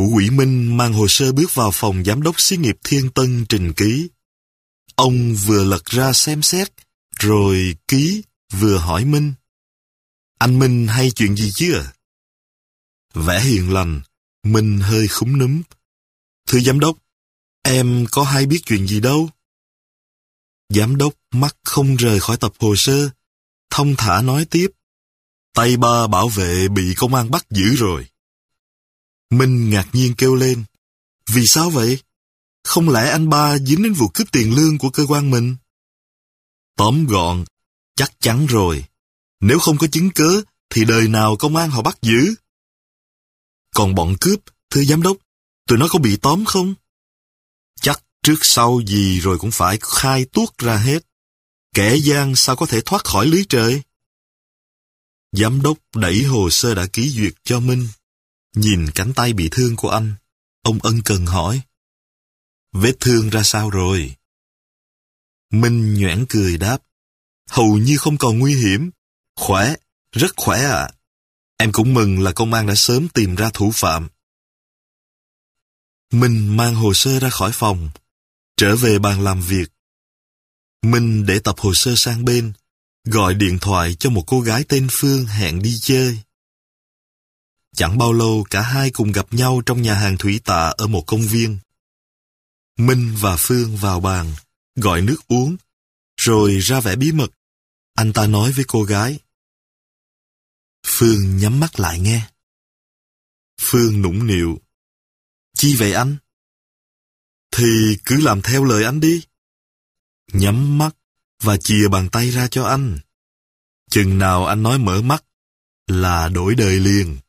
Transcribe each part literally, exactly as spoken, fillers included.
Thủ quỹ Minh mang hồ sơ bước vào phòng giám đốc xí nghiệp Thiên Tân trình ký. Ông vừa lật ra xem xét, rồi ký, vừa hỏi Minh. Anh Minh hay chuyện gì chứ à? Vẻ hiền lành, Minh hơi khúm núm. Thưa giám đốc, em có hay biết chuyện gì đâu. Giám đốc mắt không rời khỏi tập hồ sơ, thong thả nói tiếp. Tay ba bảo vệ bị công an bắt giữ rồi. Minh ngạc nhiên kêu lên. Vì sao vậy? Không lẽ anh ba dính đến vụ cướp tiền lương của cơ quan mình? Tóm gọn, chắc chắn rồi. Nếu không có chứng cớ, thì đời nào công an họ bắt giữ? Còn bọn cướp, thưa giám đốc, tụi nó có bị tóm không? Chắc trước sau gì rồi cũng phải khai tuốt ra hết. Kẻ gian sao có thể thoát khỏi lưới trời? Giám đốc đẩy hồ sơ đã ký duyệt cho Minh. Nhìn cánh tay bị thương của anh, ông ân cần hỏi. Vết thương ra sao rồi? Minh nhoẻn cười đáp. Hầu như không còn nguy hiểm. Khỏe, rất khỏe ạ. À. Em cũng mừng là công an đã sớm tìm ra thủ phạm. Minh mang hồ sơ ra khỏi phòng, trở về bàn làm việc. Minh để tập hồ sơ sang bên, gọi điện thoại cho một cô gái tên Phương hẹn đi chơi. Chẳng bao lâu cả hai cùng gặp nhau trong nhà hàng Thủy Tạ ở một công viên. Minh và Phương vào bàn, gọi nước uống, rồi ra vẻ bí mật. Anh ta nói với cô gái. Phương nhắm mắt lại nghe. Phương nũng nịu. Chi vậy anh? Thì cứ làm theo lời anh đi. Nhắm mắt và chìa bàn tay ra cho anh. Chừng nào anh nói mở mắt là đổi đời liền.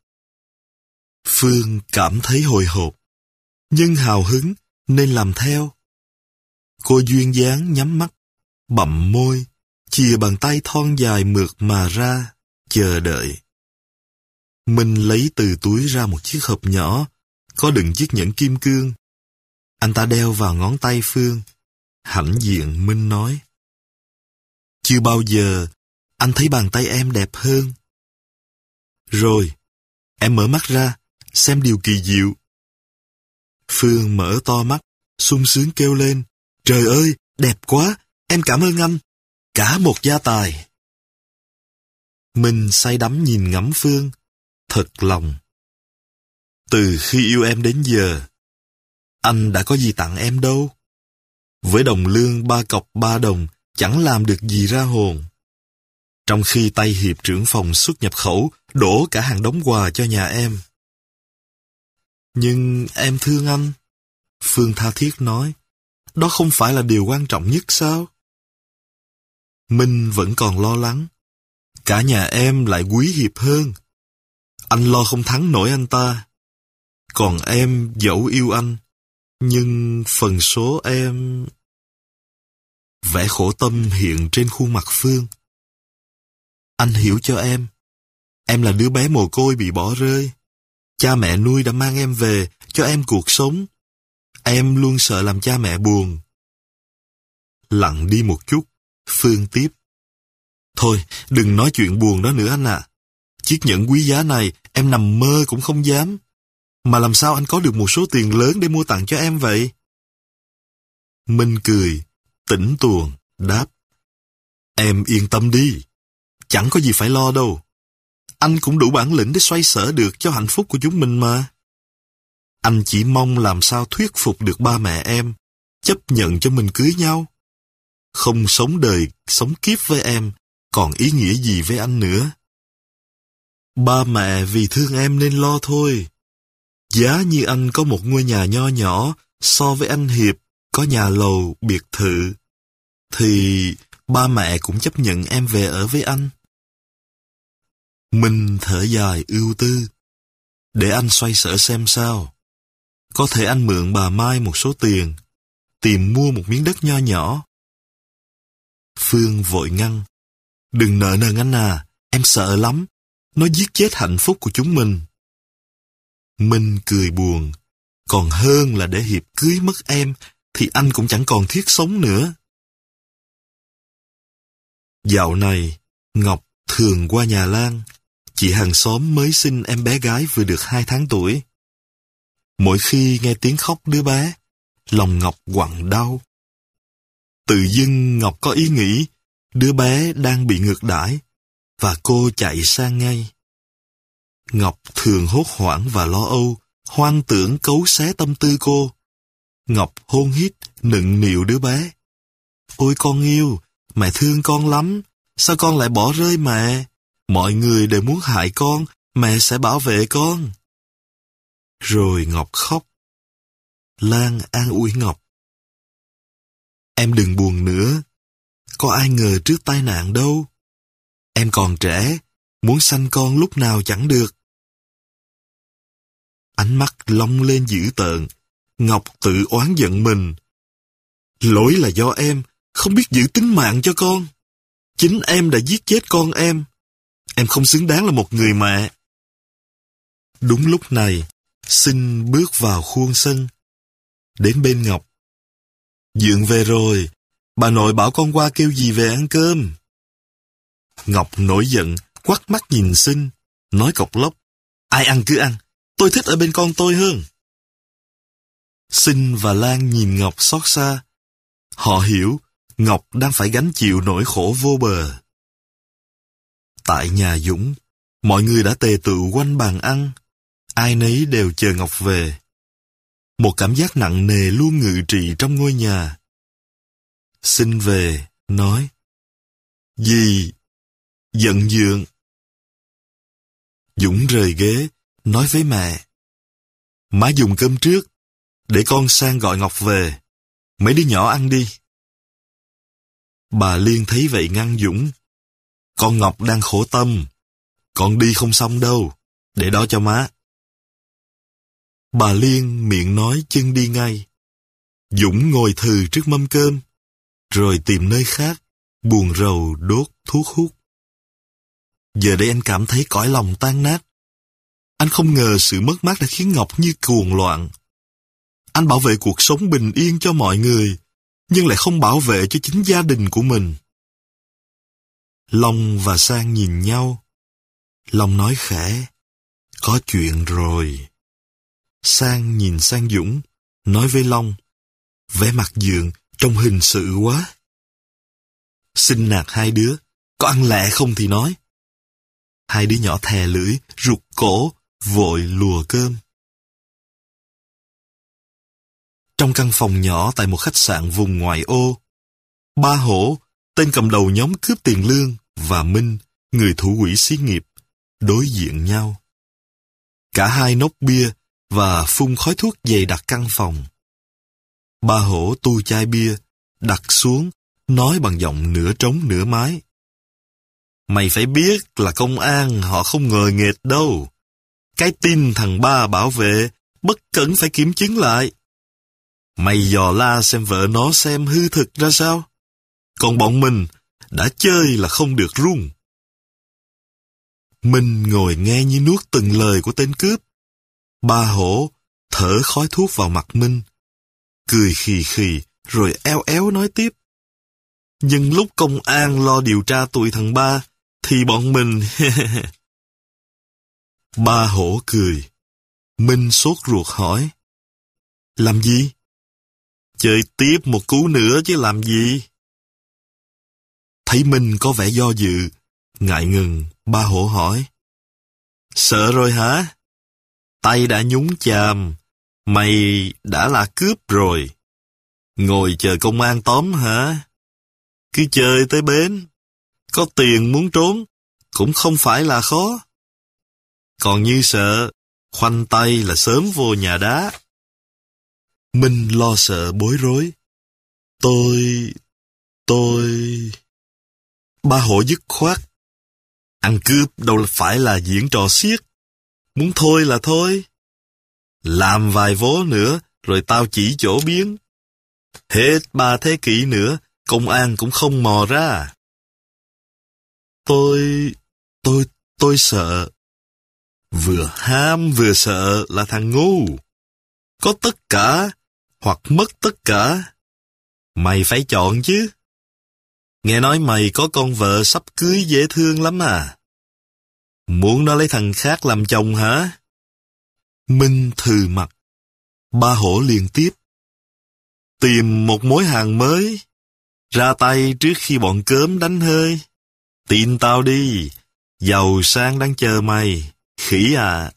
Phương cảm thấy hồi hộp, nhưng hào hứng nên làm theo. Cô duyên dáng nhắm mắt, bặm môi, chìa bàn tay thon dài mượt mà ra, chờ đợi. Minh lấy từ túi ra một chiếc hộp nhỏ, có đựng chiếc nhẫn kim cương. Anh ta đeo vào ngón tay Phương. Hãnh diện Minh nói. Chưa bao giờ anh thấy bàn tay em đẹp hơn. Rồi, em mở mắt ra, xem điều kỳ diệu. Phương mở to mắt, sung sướng kêu lên. Trời ơi, đẹp quá, em cảm ơn anh. Cả một gia tài. Minh say đắm nhìn ngắm Phương, thật lòng. Từ khi yêu em đến giờ, anh đã có gì tặng em đâu. Với đồng lương ba cọc ba đồng, chẳng làm được gì ra hồn. Trong khi tay hiệp trưởng phòng xuất nhập khẩu đổ cả hàng đống quà cho nhà em. Nhưng em thương anh. Phương tha thiết nói. Đó không phải là điều quan trọng nhất sao? Minh vẫn còn lo lắng. Cả nhà em lại quý hiệp hơn. Anh lo không thắng nổi anh ta. Còn em dẫu yêu anh, nhưng phần số em... Vẻ khổ tâm hiện trên khuôn mặt Phương. Anh hiểu cho em. Em là đứa bé mồ côi bị bỏ rơi. Cha mẹ nuôi đã mang em về, cho em cuộc sống. Em luôn sợ làm cha mẹ buồn. Lặng đi một chút, Phương tiếp. Thôi, đừng nói chuyện buồn đó nữa anh ạ. À. Chiếc nhẫn quý giá này, em nằm mơ cũng không dám. Mà làm sao anh có được một số tiền lớn để mua tặng cho em vậy? Minh cười, tỉnh tuồng, đáp. Em yên tâm đi. Chẳng có gì phải lo đâu. Anh cũng đủ bản lĩnh để xoay sở được cho hạnh phúc của chúng mình mà. Anh chỉ mong làm sao thuyết phục được ba mẹ em, chấp nhận cho mình cưới nhau. Không sống đời, sống kiếp với em, còn ý nghĩa gì với anh nữa. Ba mẹ vì thương em nên lo thôi. Giá như anh có một ngôi nhà nho nhỏ, so với anh Hiệp có nhà lầu, biệt thự, thì ba mẹ cũng chấp nhận em về ở với anh. Minh thở dài ưu tư. Để anh xoay sở xem sao. Có thể anh mượn bà Mai một số tiền, tìm mua một miếng đất nho nhỏ. Phương vội ngăn. Đừng nợ nần anh à, em sợ lắm. Nó giết chết hạnh phúc của chúng mình. Minh cười buồn. Còn hơn là để Hiệp cưới mất em, thì anh cũng chẳng còn thiết sống nữa. Dạo này, Ngọc thường qua nhà Lan, chị hàng xóm mới sinh em bé gái vừa được hai tháng tuổi. Mỗi khi nghe tiếng khóc đứa bé, lòng Ngọc quặn đau. Tự dưng Ngọc có ý nghĩ đứa bé đang bị ngược đãi, và cô chạy sang ngay. Ngọc thường hốt hoảng và lo âu, hoang tưởng cấu xé tâm tư cô. Ngọc hôn hít, nựng nịu đứa bé. Ôi con yêu, mẹ thương con lắm, sao con lại bỏ rơi mẹ? Mọi người đều muốn hại con, mẹ sẽ bảo vệ con. Rồi Ngọc khóc. Lan an ủi Ngọc. Em đừng buồn nữa, có ai ngờ trước tai nạn đâu. Em còn trẻ, muốn sanh con lúc nào chẳng được. Ánh mắt long lên dữ tợn, Ngọc tự oán giận mình. Lỗi là do em, không biết giữ tính mạng cho con. Chính em đã giết chết con em. Em không xứng đáng là một người mẹ. Đúng lúc này, Sinh bước vào khuôn sân. Đến bên Ngọc. Dượng về rồi, bà nội bảo con qua kêu dì về ăn cơm. Ngọc nổi giận, quắt mắt nhìn Sinh, nói cộc lốc. Ai ăn cứ ăn, tôi thích ở bên con tôi hơn. Sinh và Lan nhìn Ngọc xót xa. Họ hiểu Ngọc đang phải gánh chịu nỗi khổ vô bờ. Tại nhà Dũng, mọi người đã tề tựu quanh bàn ăn. Ai nấy đều chờ Ngọc về. Một cảm giác nặng nề luôn ngự trị trong ngôi nhà. Sinh về, nói. Dì, giận dượng. Dũng rời ghế, nói với mẹ. Má dùng cơm trước, để con sang gọi Ngọc về. Mấy đứa nhỏ ăn đi. Bà Liên thấy vậy ngăn Dũng. Con Ngọc đang khổ tâm. Con đi không xong đâu, để đó cho má. Bà Liên miệng nói chân đi ngay. Dũng ngồi thừ trước mâm cơm, rồi tìm nơi khác, buồn rầu đốt thuốc hút. Giờ đây anh cảm thấy cõi lòng tan nát. Anh không ngờ sự mất mát đã khiến Ngọc như cuồng loạn. Anh bảo vệ cuộc sống bình yên cho mọi người, nhưng lại không bảo vệ cho chính gia đình của mình. Long và Sang nhìn nhau. Long nói khẽ, có chuyện rồi. Sang nhìn sang Dũng, nói với Long, vẻ mặt Dượng trông hình sự quá. Xin nạt hai đứa, có ăn lẹ không thì nói. Hai đứa nhỏ thè lưỡi, rụt cổ, vội lùa cơm. Trong căn phòng nhỏ tại một khách sạn vùng ngoại ô, Ba Hổ, tên cầm đầu nhóm cướp tiền lương, và Minh, người thủ quỹ xí nghiệp, đối diện nhau. Cả hai nốc bia và phun khói thuốc dày đặc căn phòng. Ba Hổ tu chai bia, đặt xuống, nói bằng giọng nửa trống nửa mái. Mày phải biết là công an họ không ngờ nghệch đâu. Cái tin thằng Ba bảo vệ, bất cẩn phải kiểm chứng lại. Mày dò la xem vợ nó xem hư thực ra sao. Còn bọn mình đã chơi là không được run. Minh ngồi nghe như nuốt từng lời của tên cướp. Ba Hổ thở khói thuốc vào mặt Minh, cười khì khì rồi eo éo nói tiếp. Nhưng lúc công an lo điều tra tụi thằng Ba, thì bọn mình... Ba Hổ cười. Minh sốt ruột hỏi. Làm gì? Chơi tiếp một cú nữa chứ làm gì? Thấy Minh có vẻ do dự, ngại ngừng, Ba Hổ hỏi. Sợ rồi hả? Tay đã nhúng chàm, mày đã là cướp rồi. Ngồi chờ công an tóm hả? Cứ chơi tới bến, có tiền muốn trốn, cũng không phải là khó. Còn như sợ, khoanh tay là sớm vô nhà đá. Minh lo sợ bối rối. Tôi... tôi... Ba Hổ dứt khoát. Ăn cướp đâu phải là diễn trò xiếc. Muốn thôi là thôi. Làm vài vố nữa, rồi tao chỉ chỗ biến. Hết ba thế kỷ nữa, công an cũng không mò ra. Tôi... tôi... tôi sợ. Vừa ham vừa sợ là thằng ngu. Có tất cả, hoặc mất tất cả. Mày phải chọn chứ. Nghe nói mày có con vợ sắp cưới dễ thương lắm à. Muốn nó lấy thằng khác làm chồng hả? Minh thừ mặt. Ba hổ liền tiếp. Tìm một mối hàng mới. Ra tay trước khi bọn cớm đánh hơi. Tin tao đi. Giàu sang đang chờ mày. Khỉ à.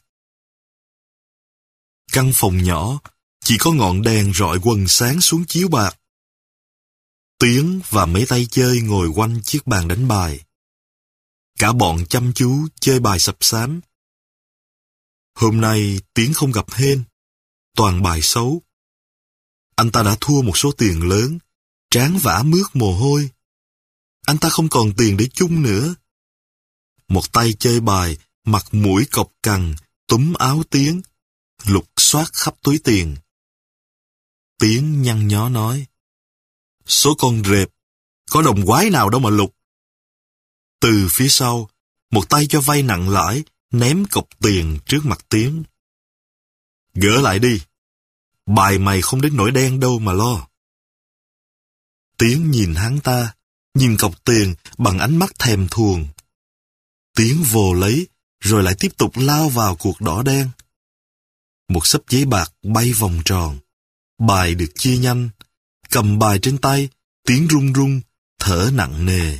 Căn phòng nhỏ, chỉ có ngọn đèn rọi quần sáng xuống chiếu bạc. Tiến và mấy tay chơi ngồi quanh chiếc bàn đánh bài. Cả bọn chăm chú chơi bài sập xám. Hôm nay Tiến không gặp hên, toàn bài xấu. Anh ta đã thua một số tiền lớn, trán vã mướt mồ hôi. Anh ta không còn tiền để chung nữa. Một tay chơi bài, mặt mũi cộc cằn, túm áo Tiến, lục soát khắp túi tiền. Tiến nhăn nhó nói, số con rệp, có đồng quái nào đâu mà lục. Từ phía sau, một tay cho vay nặng lãi, ném cọc tiền trước mặt Tiến. Gỡ lại đi, bài mày không đến nỗi đen đâu mà lo. Tiến nhìn hắn ta, nhìn cọc tiền bằng ánh mắt thèm thuồng. Tiến vồ lấy, rồi lại tiếp tục lao vào cuộc đỏ đen. Một xấp giấy bạc bay vòng tròn, bài được chia nhanh. Cầm bài trên tay, Tiến run run, thở nặng nề.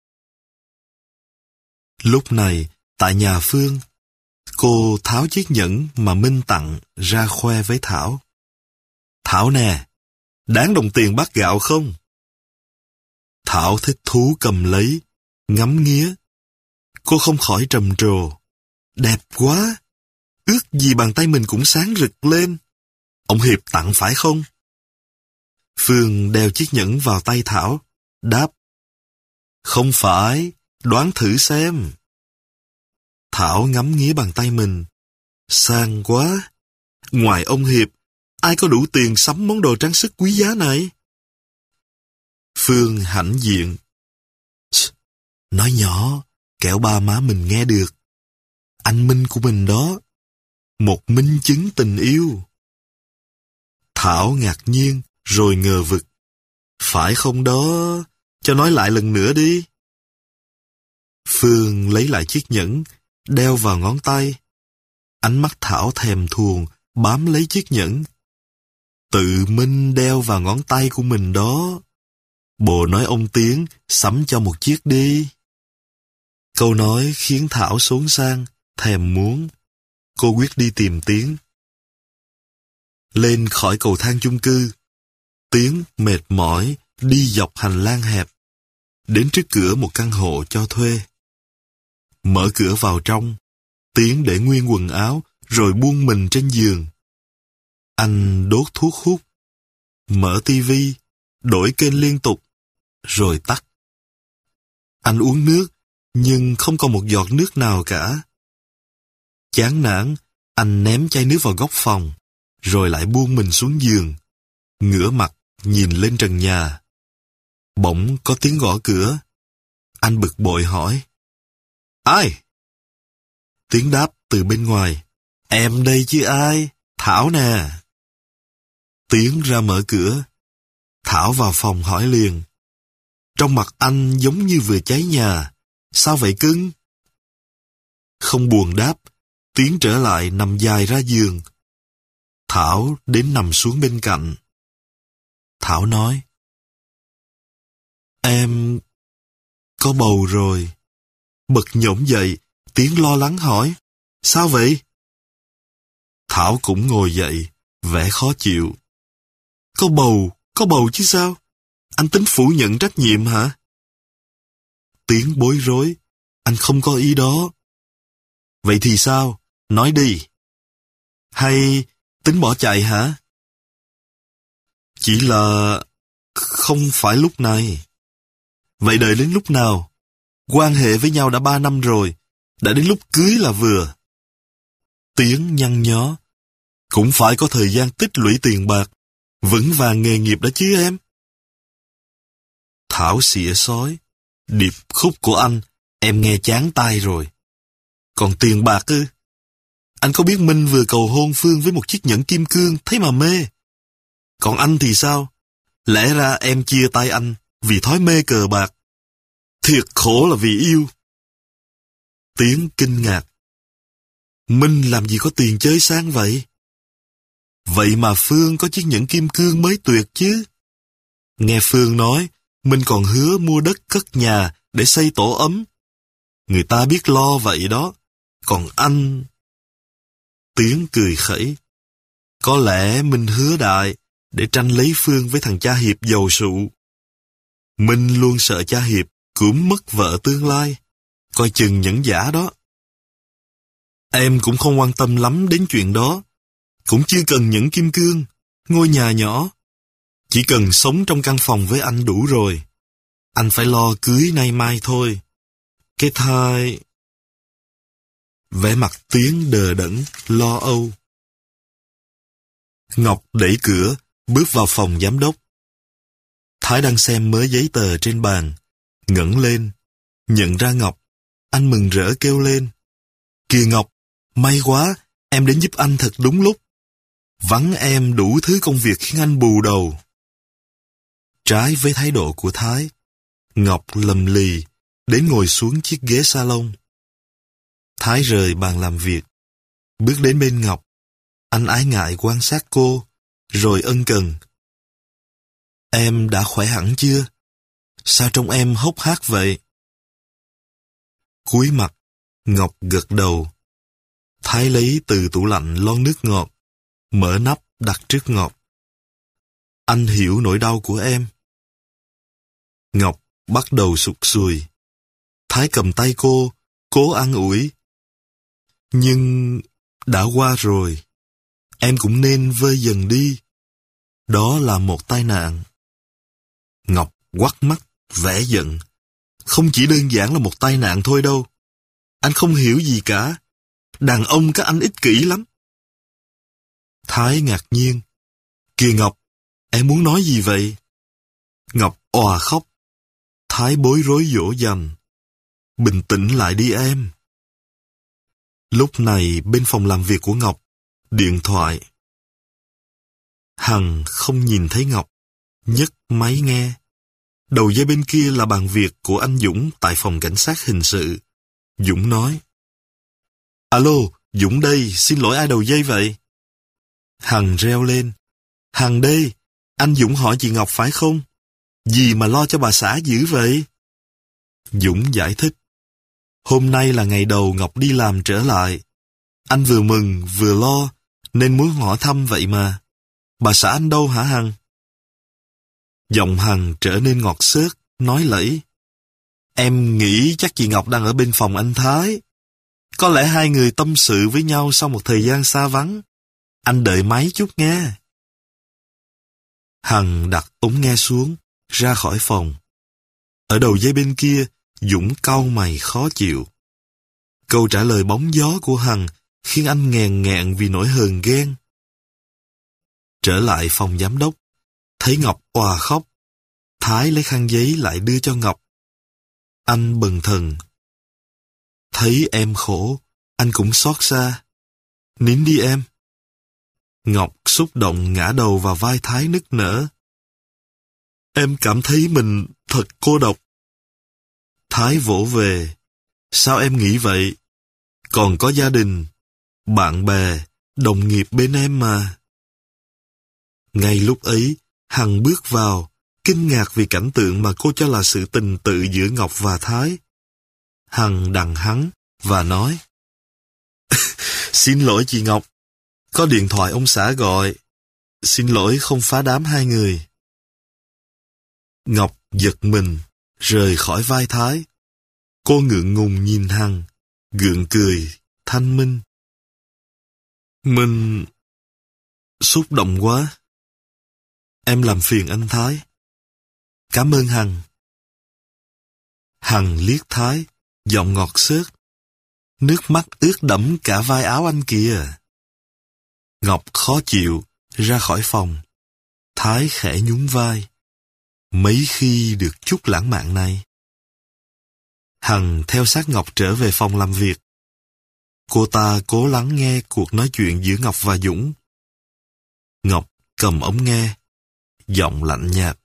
Lúc này, tại nhà Phương, cô tháo chiếc nhẫn mà Minh tặng ra khoe với Thảo. Thảo nè, đáng đồng tiền bát gạo không? Thảo thích thú cầm lấy, ngắm nghía. Cô không khỏi trầm trồ. Đẹp quá! Ước gì bàn tay mình cũng sáng rực lên. Ông Hiệp tặng phải không? Phương đeo chiếc nhẫn vào tay Thảo, đáp. Không phải, đoán thử xem. Thảo ngắm nghía bàn tay mình. Sang quá! Ngoài ông Hiệp, ai có đủ tiền sắm món đồ trang sức quý giá này? Phương hãnh diện. Nói nhỏ, kẻo ba má mình nghe được. Anh Minh của mình đó. Một minh chứng tình yêu. Thảo ngạc nhiên, rồi ngờ vực. Phải không đó? Cho nói lại lần nữa đi. Phương lấy lại chiếc nhẫn, đeo vào ngón tay. Ánh mắt Thảo thèm thuồng, bám lấy chiếc nhẫn. Tự Minh đeo vào ngón tay của mình đó. Bồ nói ông Tiến, sắm cho một chiếc đi. Câu nói khiến Thảo xốn sang, thèm muốn. Cô quyết đi tìm Tiến. Lên khỏi cầu thang chung cư, Tiến mệt mỏi đi dọc hành lang hẹp, đến trước cửa một căn hộ cho thuê. Mở cửa vào trong, Tiến để nguyên quần áo rồi buông mình trên giường. Anh đốt thuốc hút, mở tivi, đổi kênh liên tục, rồi tắt. Anh uống nước, nhưng không còn một giọt nước nào cả. Chán nản, anh ném chai nước vào góc phòng, rồi lại buông mình xuống giường, ngửa mặt nhìn lên trần nhà. Bỗng có tiếng gõ cửa. Anh bực bội hỏi. Ai? Tiếng đáp từ bên ngoài. Em đây chứ ai? Thảo nè. Tiến ra mở cửa. Thảo vào phòng hỏi liền. Trong mặt anh giống như vừa cháy nhà. Sao vậy cưng? Không buồn đáp, Tiến trở lại nằm dài ra giường. Thảo đến nằm xuống bên cạnh. Thảo nói. Em có bầu rồi. Bật nhổm dậy, Tiến lo lắng hỏi. Sao vậy? Thảo cũng ngồi dậy, vẻ khó chịu. Có bầu, có bầu chứ sao? Anh tính phủ nhận trách nhiệm hả? Tiến bối rối. Anh không có ý đó. Vậy thì sao? Nói đi. Hay tính bỏ chạy hả? Chỉ là không phải lúc này. Vậy đợi đến lúc nào? Quan hệ với nhau đã ba năm rồi. Đã đến lúc cưới là vừa. Tiến nhăn nhó. Cũng phải có thời gian tích lũy tiền bạc, vững vàng nghề nghiệp đó chứ em. Thảo xỉa xói. Điệp khúc của anh, em nghe chán tai rồi. Còn tiền bạc ư? Anh có biết Minh vừa cầu hôn Phương với một chiếc nhẫn kim cương, thấy mà mê. Còn anh thì sao? Lẽ ra em chia tay anh vì thói mê cờ bạc. Thiệt khổ là vì yêu. Tiến kinh ngạc. Minh làm gì có tiền chơi sang vậy? Vậy mà Phương có chiếc nhẫn kim cương mới tuyệt chứ. Nghe Phương nói, Minh còn hứa mua đất cất nhà để xây tổ ấm. Người ta biết lo vậy đó. Còn anh... Tiến cười khẩy. Có lẽ Minh hứa đại để tranh lấy Phương với thằng cha Hiệp giàu sụ. Minh luôn sợ cha Hiệp cưỡng mất vợ tương lai. Coi chừng nhẫn giả đó. Em cũng không quan tâm lắm đến chuyện đó. Cũng chưa cần nhẫn kim cương, ngôi nhà nhỏ. Chỉ cần sống trong căn phòng với anh đủ rồi. Anh phải lo cưới nay mai thôi. Cái thai... Vẻ mặt Tiến đờ đẫn, lo âu. Ngọc đẩy cửa, bước vào phòng giám đốc. Thái đang xem mớ giấy tờ trên bàn, ngẩng lên, nhận ra Ngọc. Anh mừng rỡ kêu lên. Kìa Ngọc, may quá, em đến giúp anh thật đúng lúc. Vắng em đủ thứ công việc khiến anh bù đầu. Trái với thái độ của Thái, Ngọc lầm lì, đến ngồi xuống chiếc ghế salon. Thái rời bàn làm việc, bước đến bên Ngọc. Anh ái ngại quan sát cô, rồi ân cần. Em đã khỏe hẳn chưa? Sao trông em hốc hác vậy? Cúi mặt, Ngọc gật đầu. Thái lấy từ tủ lạnh lon nước ngọt, mở nắp đặt trước Ngọc. Anh hiểu nỗi đau của em. Ngọc bắt đầu sụt sùi. Thái cầm tay cô, cố an ủi. Nhưng đã qua rồi. Em cũng nên vơi dần đi. Đó là một tai nạn. Ngọc quắt mắt, vẻ giận. Không chỉ đơn giản là một tai nạn thôi đâu. Anh không hiểu gì cả. Đàn ông các anh ích kỷ lắm. Thái ngạc nhiên. Kìa Ngọc, em muốn nói gì vậy? Ngọc òa khóc. Thái bối rối dỗ dành. Bình tĩnh lại đi em. Lúc này bên phòng làm việc của Ngọc, điện thoại. Hằng không nhìn thấy Ngọc, nhấc máy nghe. Đầu dây bên kia là bàn việc của anh Dũng tại phòng cảnh sát hình sự. Dũng nói. Alo, Dũng đây, xin lỗi ai đầu dây vậy? Hằng reo lên. Hằng đây, anh Dũng hỏi chị Ngọc phải không? Gì mà lo cho bà xã dữ vậy? Dũng giải thích. Hôm nay là ngày đầu Ngọc đi làm trở lại. Anh vừa mừng vừa lo, nên muốn hỏi thăm vậy mà. Bà xã anh đâu hả Hằng? Giọng Hằng trở nên ngọt xớt, nói lẫy. Em nghĩ chắc chị Ngọc đang ở bên phòng anh Thái. Có lẽ hai người tâm sự với nhau sau một thời gian xa vắng. Anh đợi máy chút nghe. Hằng đặt ống nghe xuống, ra khỏi phòng. Ở đầu dây bên kia, Dũng cau mày khó chịu. Câu trả lời bóng gió của Hằng khiến anh nghèn nghẹn vì nỗi hờn ghen. Trở lại phòng giám đốc, thấy Ngọc òa khóc. Thái lấy khăn giấy lại đưa cho Ngọc. Anh bần thần. Thấy em khổ, anh cũng xót xa. Nín đi em. Ngọc xúc động ngã đầu vào vai Thái nức nở. Em cảm thấy mình thật cô độc. Thái vỗ về. Sao em nghĩ vậy? Còn có gia đình, bạn bè, đồng nghiệp bên em mà. Ngay lúc ấy, Hằng bước vào, kinh ngạc vì cảnh tượng mà cô cho là sự tình tự giữa Ngọc và Thái. Hằng đằng hắn và nói. Xin lỗi chị Ngọc, có điện thoại ông xã gọi. Xin lỗi không phá đám hai người. Ngọc giật mình, rời khỏi vai Thái. Cô ngượng ngùng nhìn Hằng, gượng cười, thanh minh. Mình... xúc động quá. Em làm phiền anh Thái. Cảm ơn Hằng. Hằng liếc Thái, giọng ngọt xớt. Nước mắt ướt đẫm cả vai áo anh kìa. Ngọc khó chịu, ra khỏi phòng. Thái khẽ nhún vai. Mấy khi được chút lãng mạn này. Hằng theo sát Ngọc trở về phòng làm việc. Cô ta cố lắng nghe cuộc nói chuyện giữa Ngọc và Dũng. Ngọc cầm ống nghe, giọng lạnh nhạt.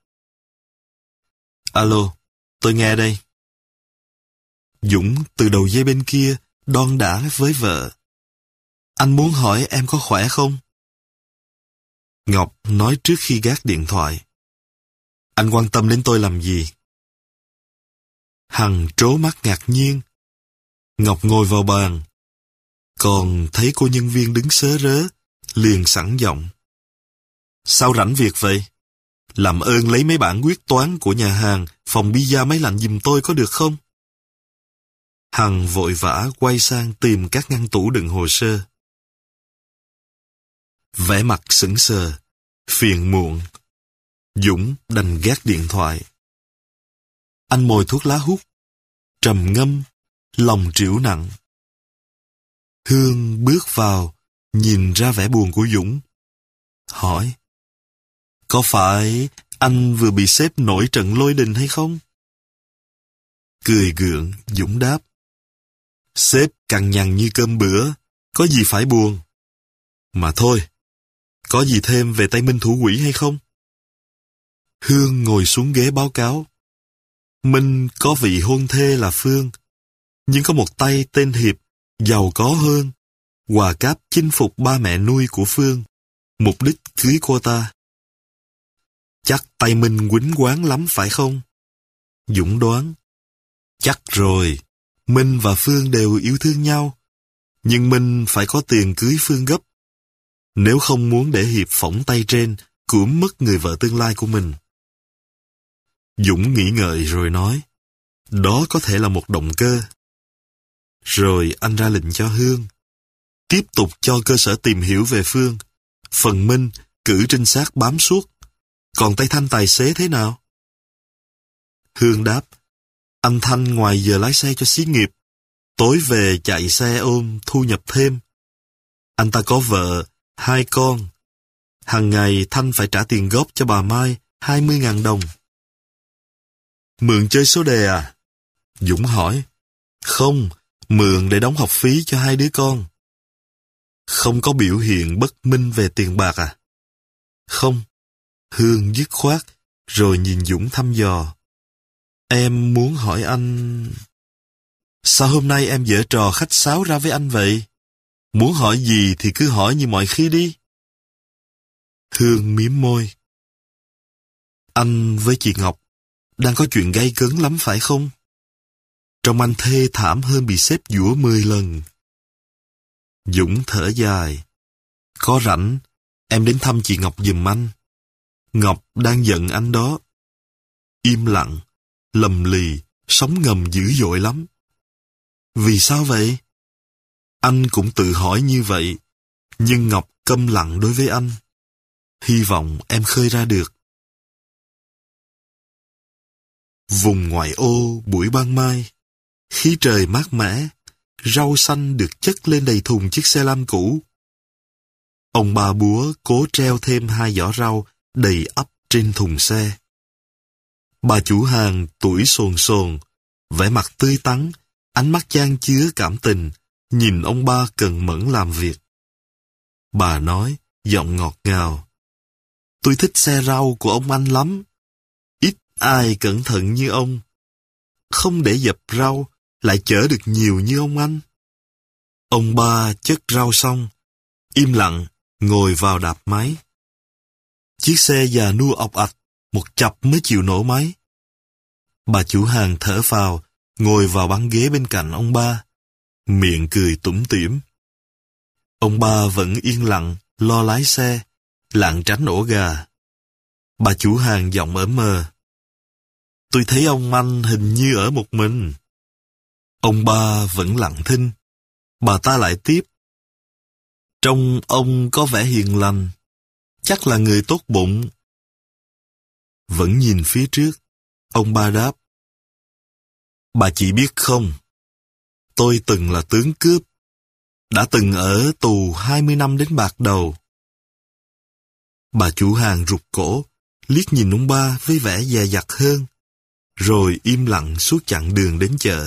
Alo, tôi nghe đây. Dũng từ đầu dây bên kia đon đả với vợ. Anh muốn hỏi em có khỏe không? Ngọc nói trước khi gác điện thoại. Anh quan tâm đến tôi làm gì? Hằng trố mắt ngạc nhiên. Ngọc ngồi vào bàn. Còn thấy cô nhân viên đứng sớ rớ, liền sẵn giọng. Sao rảnh việc vậy? Làm ơn lấy mấy bản quyết toán của nhà hàng phòng pizza máy lạnh giùm tôi có được không? Hằng vội vã quay sang tìm các ngăn tủ đựng hồ sơ. Vẻ mặt sững sờ, phiền muộn, Dũng đành gác điện thoại. Anh mồi thuốc lá hút, trầm ngâm, lòng trĩu nặng. Hương bước vào, nhìn ra vẻ buồn của Dũng. Hỏi, có phải anh vừa bị sếp nổi trận lôi đình hay không? Cười gượng, Dũng đáp. Sếp cằn nhằn như cơm bữa, có gì phải buồn. Mà thôi, có gì thêm về tay Minh thủ quỷ hay không? Hương ngồi xuống ghế báo cáo. Minh có vị hôn thê là Phương, nhưng có một tay tên Hiệp, giàu có hơn, quà cáp chinh phục ba mẹ nuôi của Phương, mục đích cưới cô ta. Chắc tay Minh quýnh quáng lắm phải không? Dũng đoán. Chắc rồi, Minh và Phương đều yêu thương nhau, nhưng Minh phải có tiền cưới Phương gấp, nếu không muốn để Hiệp phỏng tay trên, cưỡng mất người vợ tương lai của mình. Dũng nghĩ ngợi rồi nói, đó có thể là một động cơ. Rồi anh ra lệnh cho Hương, tiếp tục cho cơ sở tìm hiểu về Phương, phần Minh cử trinh sát bám suốt, còn tay Thanh tài xế thế nào? Hương đáp, anh Thanh ngoài giờ lái xe cho xí nghiệp, tối về chạy xe ôm thu nhập thêm. Anh ta có vợ, hai con. Hàng ngày Thanh phải trả tiền góp cho bà Mai hai mươi ngàn đồng. Mượn chơi số đề à? Dũng hỏi. Không, mượn để đóng học phí cho hai đứa con. Không có biểu hiện bất minh về tiền bạc à? Không. Hương dứt khoát, rồi nhìn Dũng thăm dò. Em muốn hỏi anh... Sao hôm nay em giở trò khách sáo ra với anh vậy? Muốn hỏi gì thì cứ hỏi như mọi khi đi. Hương mím môi. Anh với chị Ngọc đang có chuyện gay cấn lắm phải không? Trông anh thê thảm hơn bị sếp giũa mười lần. Dũng thở dài. Có rảnh, em đến thăm chị Ngọc giùm anh. Ngọc đang giận anh đó. Im lặng, lầm lì, sống ngầm dữ dội lắm. Vì sao vậy? Anh cũng tự hỏi như vậy, nhưng Ngọc câm lặng đối với anh. Hy vọng em khơi ra được. Vùng ngoại ô buổi ban mai, khí trời mát mẻ, rau xanh được chất lên đầy thùng chiếc xe lam cũ. Ông bà búa cố treo thêm hai giỏ rau đầy ắp trên thùng xe. Bà chủ hàng tuổi sồn sồn, vẻ mặt tươi tắn, ánh mắt chan chứa cảm tình, nhìn ông ba cần mẫn làm việc. Bà nói, giọng ngọt ngào. Tôi thích xe rau của ông anh lắm. Ít ai cẩn thận như ông. Không để dập rau, lại chở được nhiều như ông anh. Ông ba chất rau xong, im lặng, ngồi vào đạp máy. Chiếc xe già nua ọc ạch, một chập mới chịu nổ máy. Bà chủ hàng thở phào, ngồi vào băng ghế bên cạnh ông ba, miệng cười tủm tỉm. Ông ba vẫn yên lặng, lo lái xe, lảng tránh ổ gà. Bà chủ hàng giọng ấm mờ. Tôi thấy ông anh hình như ở một mình. Ông ba vẫn lặng thinh. Bà ta lại tiếp. Trông ông có vẻ hiền lành, chắc là người tốt bụng. Vẫn nhìn phía trước, ông ba đáp. Bà chỉ biết không, tôi từng là tướng cướp, đã từng ở tù hai mươi năm đến bạc đầu. Bà chủ hàng rụt cổ, liếc nhìn ông ba với vẻ dè dặt hơn, rồi im lặng suốt chặng đường đến chợ.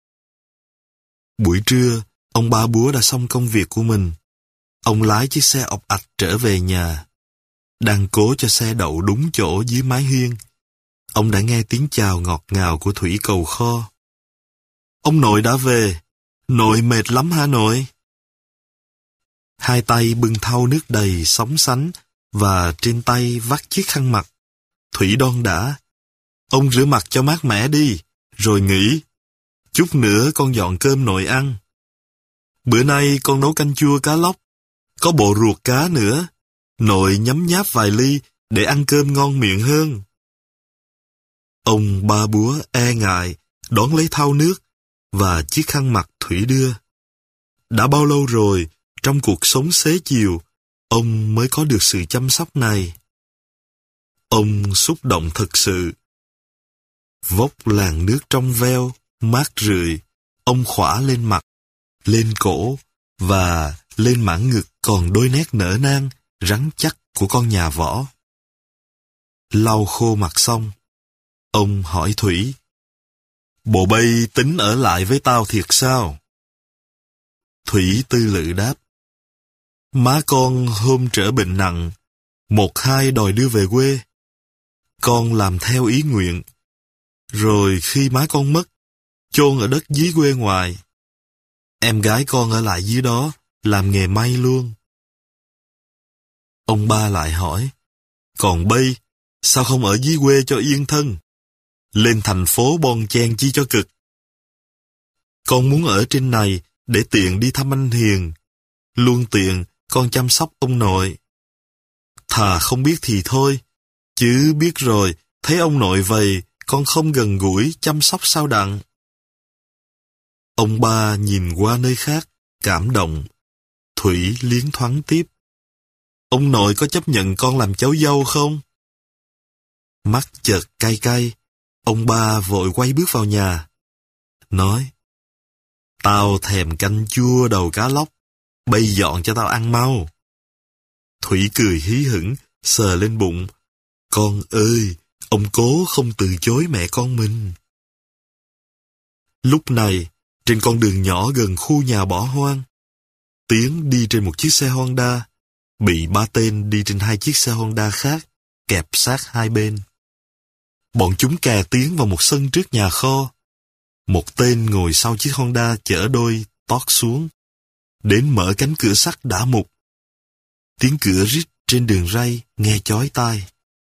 Buổi trưa, ông ba búa đã xong công việc của mình. Ông lái chiếc xe ọc ạch trở về nhà. Đang cố cho xe đậu đúng chỗ dưới mái hiên, ông đã nghe tiếng chào ngọt ngào của thủy cầu kho. Ông nội đã về. Nội mệt lắm hả nội? Hai tay bưng thau nước đầy sóng sánh, và trên tay vắt chiếc khăn mặt. Thủy đon đã. Ông rửa mặt cho mát mẻ đi, rồi nghỉ. Chút nữa con dọn cơm nội ăn. Bữa nay con nấu canh chua cá lóc, có bộ ruột cá nữa. Nội nhấm nháp vài ly để ăn cơm ngon miệng hơn. Ông ba búa e ngại, đón lấy thau nước và chiếc khăn mặt Thủy đưa. Đã bao lâu rồi, trong cuộc sống xế chiều, ông mới có được sự chăm sóc này. Ông xúc động thật sự. Vốc làn nước trong veo, mát rượi, ông khỏa lên mặt, lên cổ và lên mảng ngực còn đôi nét nở nang, rắn chắc của con nhà võ. Lau khô mặt xong, ông hỏi Thủy, bộ bây tính ở lại với tao thiệt sao? Thủy tư lự đáp, má con hôm trở bệnh nặng, một hai đòi đưa về quê. Con làm theo ý nguyện. Rồi khi má con mất, chôn ở đất dưới quê ngoài. Em gái con ở lại dưới đó, làm nghề may luôn. Ông ba lại hỏi, còn bây, sao không ở dưới quê cho yên thân? Lên thành phố bon chen chi cho cực. Con muốn ở trên này để tiện đi thăm anh Hiền. Luôn tiện con chăm sóc ông nội. Thà không biết thì thôi, chứ biết rồi, thấy ông nội vậy, con không gần gũi chăm sóc sao đặng. Ông ba nhìn qua nơi khác, cảm động. Thủy liến thoáng tiếp, ông nội có chấp nhận con làm cháu dâu không? Mắt chợt cay cay, ông ba vội quay bước vào nhà. Nói, tao thèm canh chua đầu cá lóc, bây dọn cho tao ăn mau. Thủy cười hí hửng, sờ lên bụng. Con ơi, ông cố không từ chối mẹ con mình. Lúc này, trên con đường nhỏ gần khu nhà bỏ hoang, Tiến đi trên một chiếc xe Honda, bị ba tên đi trên hai chiếc xe Honda khác, kẹp sát hai bên. Bọn chúng kè Tiến vào một sân trước nhà kho. Một tên ngồi sau chiếc Honda chở đôi tót xuống, đến mở cánh cửa sắt đã mục. Tiếng cửa rít trên đường ray nghe chói tai.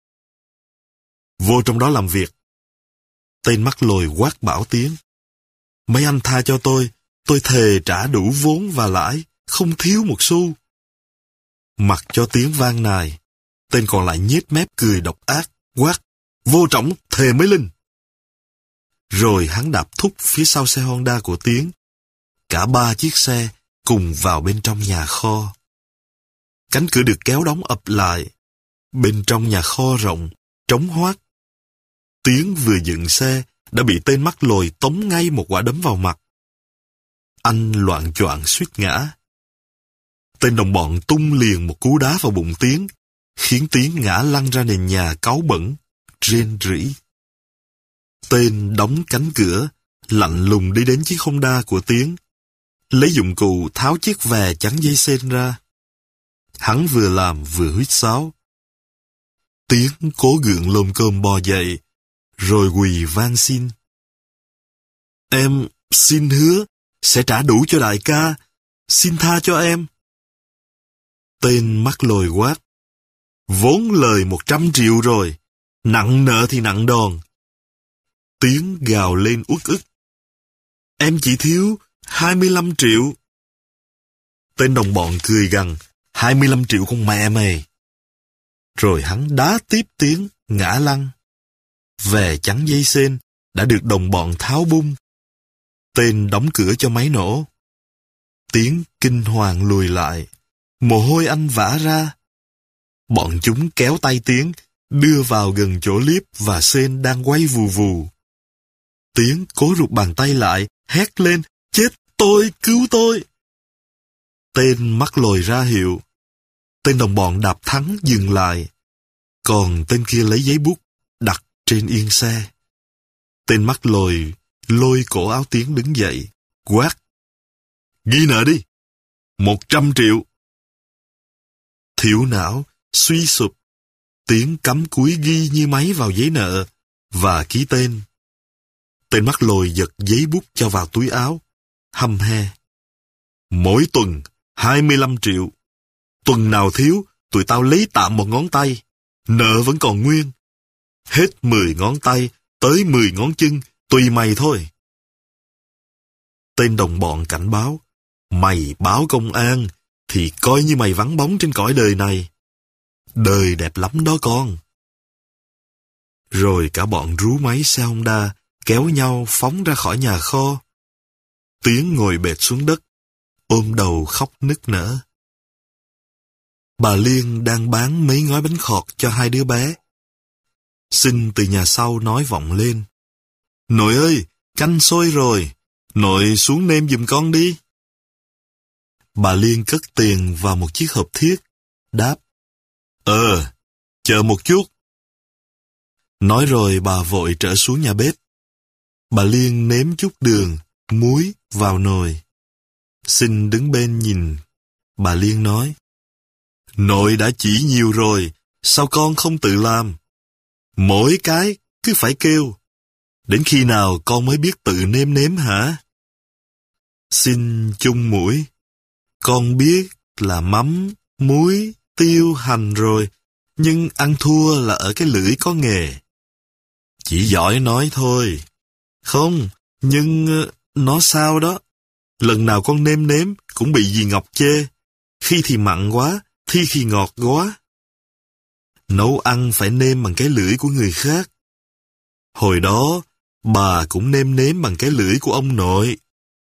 Vô trong đó làm việc. Tên mắt lồi quát bảo Tiến. Mấy anh tha cho tôi, tôi thề trả đủ vốn và lãi, không thiếu một xu. Mặc cho Tiến vang nài, tên còn lại nhếch mép cười độc ác, quát, vô trỏng thề mấy linh. Rồi hắn đạp thúc phía sau xe Honda của Tiến. Cả ba chiếc xe cùng vào bên trong nhà kho. Cánh cửa được kéo đóng ập lại. Bên trong nhà kho rộng, trống hoác. Tiến vừa dựng xe, đã bị tên mắt lồi tống ngay một quả đấm vào mặt. Anh loạng choạng suýt ngã. Tên đồng bọn tung liền một cú đá vào bụng Tiến, khiến Tiến ngã lăn ra nền nhà cáu bẩn, rên rỉ. Tên đóng cánh cửa, lạnh lùng đi đến chiếc Honda của Tiến, lấy dụng cụ tháo chiếc vè chắn dây sên ra. Hắn vừa làm vừa huýt sáo. Tiến cố gượng lồm cồm bò dậy, rồi quỳ van xin. Em xin hứa, sẽ trả đủ cho đại ca, xin tha cho em. Tên mắt lồi quát. Vốn lời một trăm triệu rồi, nặng nợ thì nặng đòn. Tiến gào lên uất ức. Em chỉ thiếu hai mươi lăm triệu. Tên đồng bọn cười gằn, hai mươi lăm triệu con mẹ mày. Rồi hắn đá tiếp Tiến, ngã lăn. Về chắn dây sên, đã được đồng bọn tháo bung. Tên đóng cửa cho máy nổ. Tiến kinh hoàng lùi lại, mồ hôi anh vã ra. Bọn chúng kéo tay Tiến, đưa vào gần chỗ liếp và sên đang quay vù vù. Tiến cố rụt bàn tay lại, hét lên, chết tôi, cứu tôi. Tên mắt lồi ra hiệu. Tên đồng bọn đạp thắng dừng lại. Còn tên kia lấy giấy bút, đặt trên yên xe. Tên mắt lồi lôi cổ áo Tiến đứng dậy, quát. Ghi nợ đi, một trăm triệu. Thiểu não, suy sụp, Tiến cắm cúi ghi như máy vào giấy nợ và ký tên. Tên mắt lồi giật giấy bút cho vào túi áo, hăm he. Mỗi tuần hai mươi lăm triệu. Tuần nào thiếu, tụi tao lấy tạm một ngón tay. Nợ vẫn còn nguyên. Hết mười ngón tay, tới mười ngón chân, tùy mày thôi. Tên đồng bọn cảnh báo, mày báo công an, thì coi như mày vắng bóng trên cõi đời này. Đời đẹp lắm đó con. Rồi cả bọn rú máy xe Honda, kéo nhau phóng ra khỏi nhà kho. Tiến ngồi bệt xuống đất, ôm đầu khóc nức nở. Bà Liên đang bán mấy gói bánh khọt cho hai đứa bé. Sinh từ nhà sau nói vọng lên. Nội ơi, canh sôi rồi, nội xuống nêm giùm con đi. Bà Liên cất tiền vào một chiếc hộp thiết, đáp. Ờ, chờ một chút. Nói rồi bà vội trở xuống nhà bếp. Bà Liên nếm chút đường, muối vào nồi. Sinh đứng bên nhìn. Bà Liên nói. Nội đã chỉ nhiều rồi, sao con không tự làm? Mỗi cái cứ phải kêu. Đến khi nào con mới biết tự nêm nếm hả? Sinh chung mũi. Con biết là mắm, muối, tiêu, hành rồi, nhưng ăn thua là ở cái lưỡi có nghề. Chỉ giỏi nói thôi. Không, nhưng nó sao đó. Lần nào con nêm nếm cũng bị dì Ngọc chê. Khi thì mặn quá, thi khi ngọt quá. Nấu ăn phải nêm bằng cái lưỡi của người khác. Hồi đó, bà cũng nêm nếm bằng cái lưỡi của ông nội.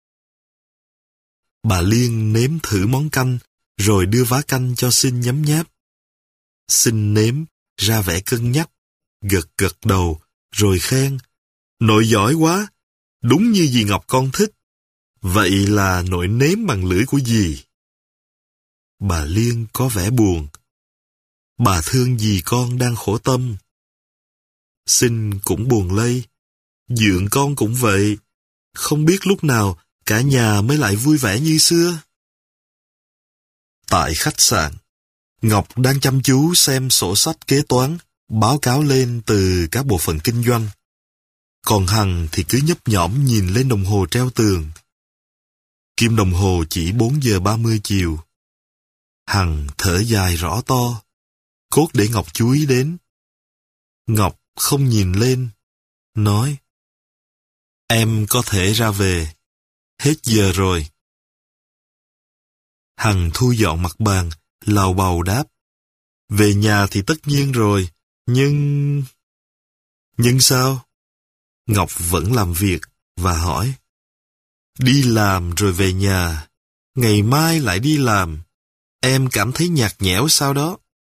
Bà Liên nếm thử món canh, rồi đưa vá canh cho Sinh nhấm nháp. Sinh nếm, ra vẻ cân nhắc, gật gật đầu, rồi khen. Nội giỏi quá, đúng như dì Ngọc con thích. Vậy là nội nếm bằng lưỡi của dì. Bà Liên có vẻ buồn. Bà thương dì con đang khổ tâm. Sinh cũng buồn lây. Dượng con cũng vậy. Không biết lúc nào cả nhà mới lại vui vẻ như xưa. Tại khách sạn, Ngọc đang chăm chú xem sổ sách kế toán, báo cáo lên từ các bộ phận kinh doanh. Còn Hằng thì cứ nhấp nhõm nhìn lên đồng hồ treo tường. Kim đồng hồ chỉ bốn giờ ba mươi chiều. Hằng thở dài rõ to, cốt để Ngọc chú ý đến. Ngọc không nhìn lên, nói. Em có thể ra về, hết giờ rồi. Hằng thu dọn mặt bàn, lào bầu đáp. Về nhà thì tất nhiên rồi, nhưng... Nhưng sao? Ngọc vẫn làm việc và hỏi. Đi làm rồi về nhà, ngày mai lại đi làm. Em cảm thấy nhạt nhẽo sao đó?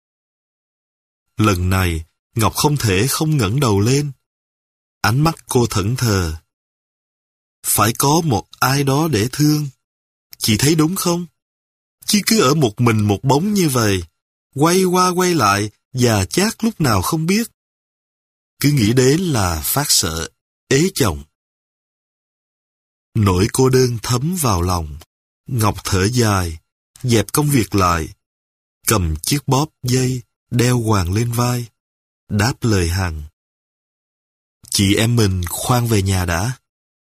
Lần này, Ngọc không thể không ngẩng đầu lên. Ánh mắt cô thẫn thờ. Phải có một ai đó để thương. Chị thấy đúng không? Chứ cứ ở một mình một bóng như vậy, quay qua quay lại, già chát lúc nào không biết. Cứ nghĩ đến là phát sợ, ế chồng. Nỗi cô đơn thấm vào lòng. Ngọc thở dài, dẹp công việc lại, cầm chiếc bóp dây, đeo hoàng lên vai, đáp lời Hằng. Chị em mình khoan về nhà đã.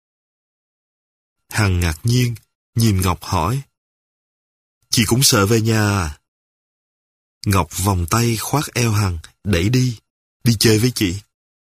Hằng ngạc nhiên, nhìn Ngọc hỏi. Chị cũng sợ về nhà à? Ngọc vòng tay khoác eo Hằng, đẩy đi, đi chơi với chị.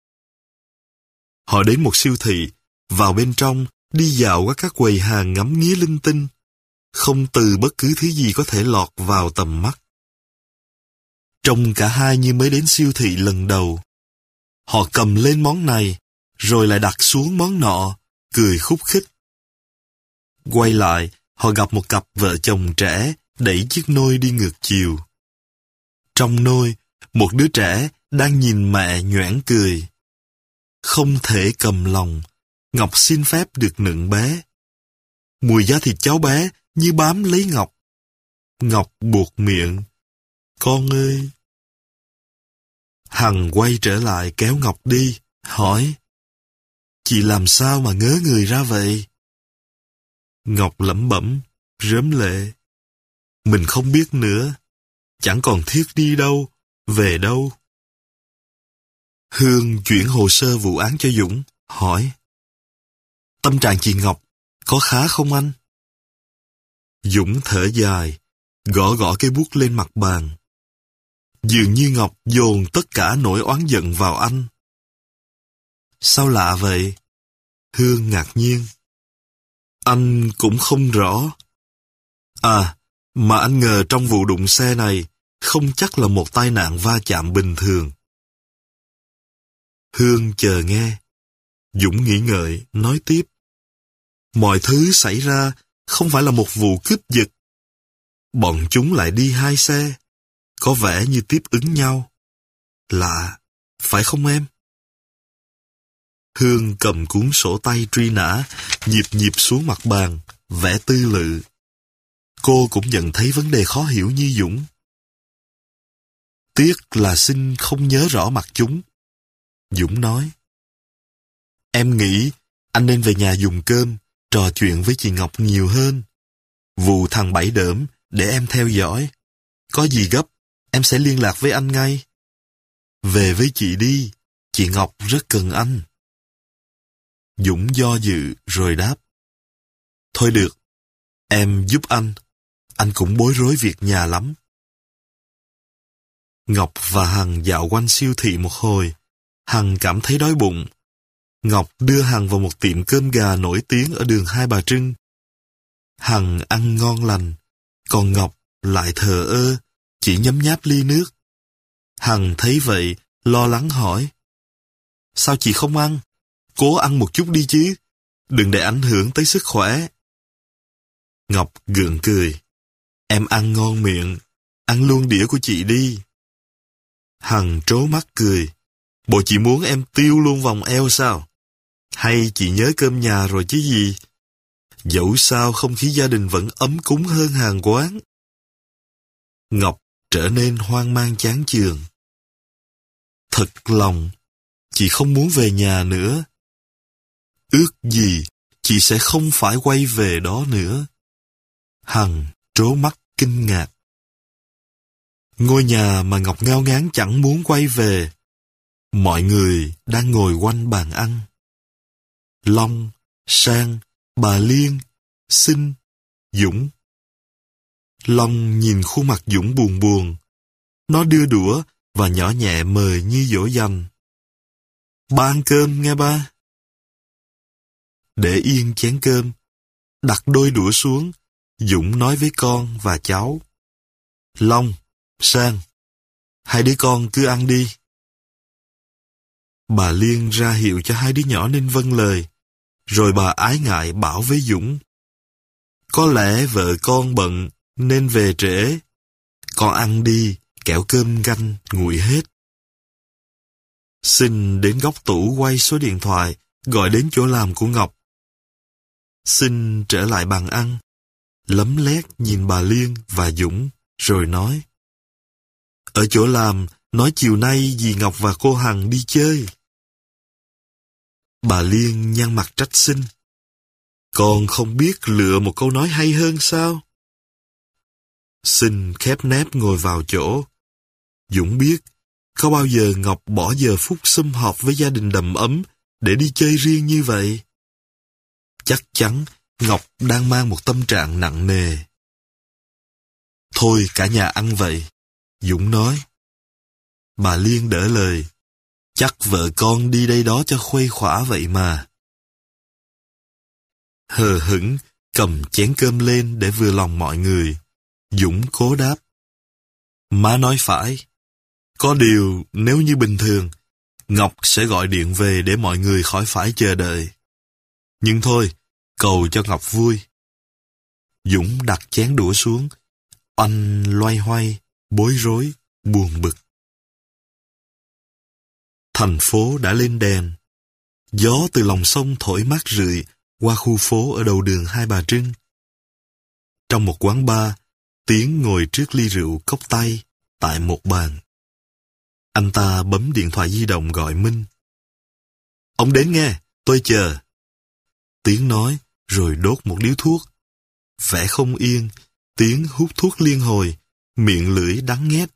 Họ đến một siêu thị, vào bên trong, đi dạo qua các quầy hàng ngắm nghía linh tinh, không từ bất cứ thứ gì có thể lọt vào tầm mắt. Trông cả hai như mới đến siêu thị lần đầu. Họ cầm lên món này, rồi lại đặt xuống món nọ, cười khúc khích. Quay lại, họ gặp một cặp vợ chồng trẻ đẩy chiếc nôi đi ngược chiều. Trong nôi, một đứa trẻ đang nhìn mẹ nhoẻn cười. Không thể cầm lòng, Ngọc xin phép được nựng bé. Mùi da thịt cháu bé như bám lấy Ngọc. Ngọc buột miệng. Con ơi! Hằng quay trở lại kéo Ngọc đi, hỏi. Chị làm sao mà ngớ người ra vậy? Ngọc lẩm bẩm, rớm lệ. Mình không biết nữa. Chẳng còn thiết đi đâu, về đâu. Hương chuyển hồ sơ vụ án cho Dũng, hỏi. Tâm trạng chị Ngọc có khá không anh? Dũng thở dài, gõ gõ cây bút lên mặt bàn. Dường như Ngọc dồn tất cả nỗi oán giận vào anh. Sao lạ vậy? Hương ngạc nhiên. Anh cũng không rõ. À, mà anh ngờ trong vụ đụng xe này không chắc là một tai nạn va chạm bình thường. Hương chờ nghe. Dũng nghĩ ngợi, nói tiếp. Mọi thứ xảy ra không phải là một vụ cướp giật. Bọn chúng lại đi hai xe, có vẻ như tiếp ứng nhau. Lạ, phải không em? Hương cầm cuốn sổ tay truy nã, nhịp nhịp xuống mặt bàn, vẽ tư lự. Cô cũng nhận thấy vấn đề khó hiểu như Dũng. Tiếc là Sinh không nhớ rõ mặt chúng. Dũng nói. Em nghĩ anh nên về nhà dùng cơm, trò chuyện với chị Ngọc nhiều hơn. Vụ thằng Bảy đỡm, để em theo dõi. Có gì gấp, em sẽ liên lạc với anh ngay. Về với chị đi, chị Ngọc rất cần anh. Dũng do dự rồi đáp. Thôi được, em giúp anh. Anh cũng bối rối việc nhà lắm. Ngọc và Hằng dạo quanh siêu thị một hồi. Hằng cảm thấy đói bụng. Ngọc đưa Hằng vào một tiệm cơm gà nổi tiếng ở đường Hai Bà Trưng. Hằng ăn ngon lành, còn Ngọc lại thờ ơ, chỉ nhấm nháp ly nước. Hằng thấy vậy, lo lắng hỏi. Sao chị không ăn? Cố ăn một chút đi chứ, đừng để ảnh hưởng tới sức khỏe. Ngọc gượng cười. Em ăn ngon miệng, ăn luôn đĩa của chị đi. Hằng trố mắt cười. Bộ chị muốn em tiêu luôn vòng eo sao? Hay chị nhớ cơm nhà rồi chứ gì? Dẫu sao không khí gia đình vẫn ấm cúng hơn hàng quán. Ngọc trở nên hoang mang chán chường. Thật lòng, chị không muốn về nhà nữa. Ước gì chị sẽ không phải quay về đó nữa. Hằng trố mắt kinh ngạc. Ngôi nhà mà Ngọc ngao ngán chẳng muốn quay về. Mọi người đang ngồi quanh bàn ăn. Long, Sang, bà Liên, Sinh, Dũng. Long nhìn khuôn mặt Dũng buồn buồn. Nó đưa đũa và nhỏ nhẹ mời như dỗ dành. Ba ăn cơm nghe ba. Để yên chén cơm, đặt đôi đũa xuống, Dũng nói với con và cháu. Long, Sang, hai đứa con cứ ăn đi. Bà Liên ra hiệu cho hai đứa nhỏ nên vâng lời, rồi bà ái ngại bảo với Dũng. Có lẽ vợ con bận nên về trễ. Con ăn đi, kẻo cơm ganh nguội hết. Sinh đến góc tủ quay số điện thoại, gọi đến chỗ làm của Ngọc. Sinh trở lại bàn ăn, lấm lét nhìn bà Liên và Dũng, rồi nói. Ở chỗ làm, nói chiều nay dì Ngọc và cô Hằng đi chơi. Bà Liên nhăn mặt trách Sinh. Con không biết lựa một câu nói hay hơn sao? Sinh khép nép ngồi vào chỗ. Dũng biết, có bao giờ Ngọc bỏ giờ phút sum họp với gia đình đầm ấm để đi chơi riêng như vậy? Chắc chắn Ngọc đang mang một tâm trạng nặng nề. Thôi cả nhà ăn vậy, Dũng nói. Bà Liên đỡ lời. Chắc vợ con đi đây đó cho khuây khỏa vậy mà. Hờ hững cầm chén cơm lên để vừa lòng mọi người. Dũng cố đáp. Má nói phải. Có điều nếu như bình thường, Ngọc sẽ gọi điện về để mọi người khỏi phải chờ đợi. Nhưng thôi, cầu cho Ngọc vui. Dũng đặt chén đũa xuống. Anh loay hoay, bối rối, buồn bực. Thành phố đã lên đèn. Gió từ lòng sông thổi mát rượi qua khu phố ở đầu đường Hai Bà Trưng. Trong một quán bar, Tiến ngồi trước ly rượu cốc tay tại một bàn. Anh ta bấm điện thoại di động gọi Minh. Ông đến nghe, tôi chờ. Tiến nói rồi đốt một điếu thuốc. Vẻ không yên, Tiến hút thuốc liên hồi, miệng lưỡi đắng nghét.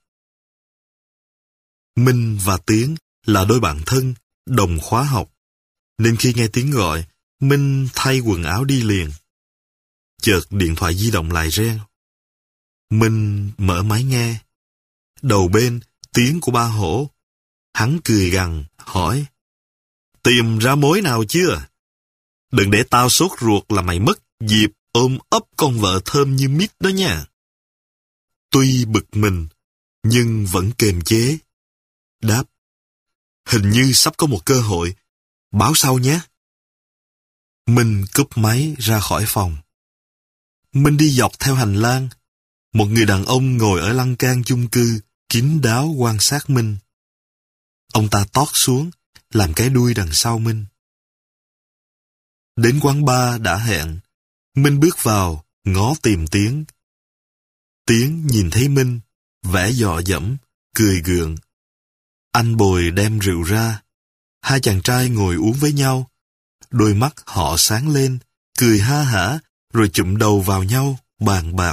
Minh và Tiến là đôi bạn thân, đồng khóa học, nên khi nghe Tiến gọi, Minh thay quần áo đi liền. Chợt điện thoại di động lại reng. Minh mở máy nghe. Đầu bên, tiếng của ba hổ. Hắn cười gằn, hỏi, tìm ra mối nào chưa? Đừng để tao sốt ruột là mày mất dịp ôm ấp con vợ thơm như mít đó nha. Tuy bực mình, nhưng vẫn kiềm chế. Đáp, hình như sắp có một cơ hội, báo sau nhé. Minh cúp máy ra khỏi phòng. Minh đi dọc theo hành lang. Một người đàn ông ngồi ở lan can chung cư, kín đáo quan sát Minh. Ông ta tót xuống, làm cái đuôi đằng sau Minh. Đến quán bar đã hẹn, Minh bước vào, ngó tìm Tiến. Tiến nhìn thấy Minh, vẻ dọ dẫm, cười gượng. Anh Bồi đem rượu ra. Hai chàng trai ngồi uống với nhau. Đôi mắt họ sáng lên, cười ha hả, rồi chụm đầu vào nhau, bàn bạc.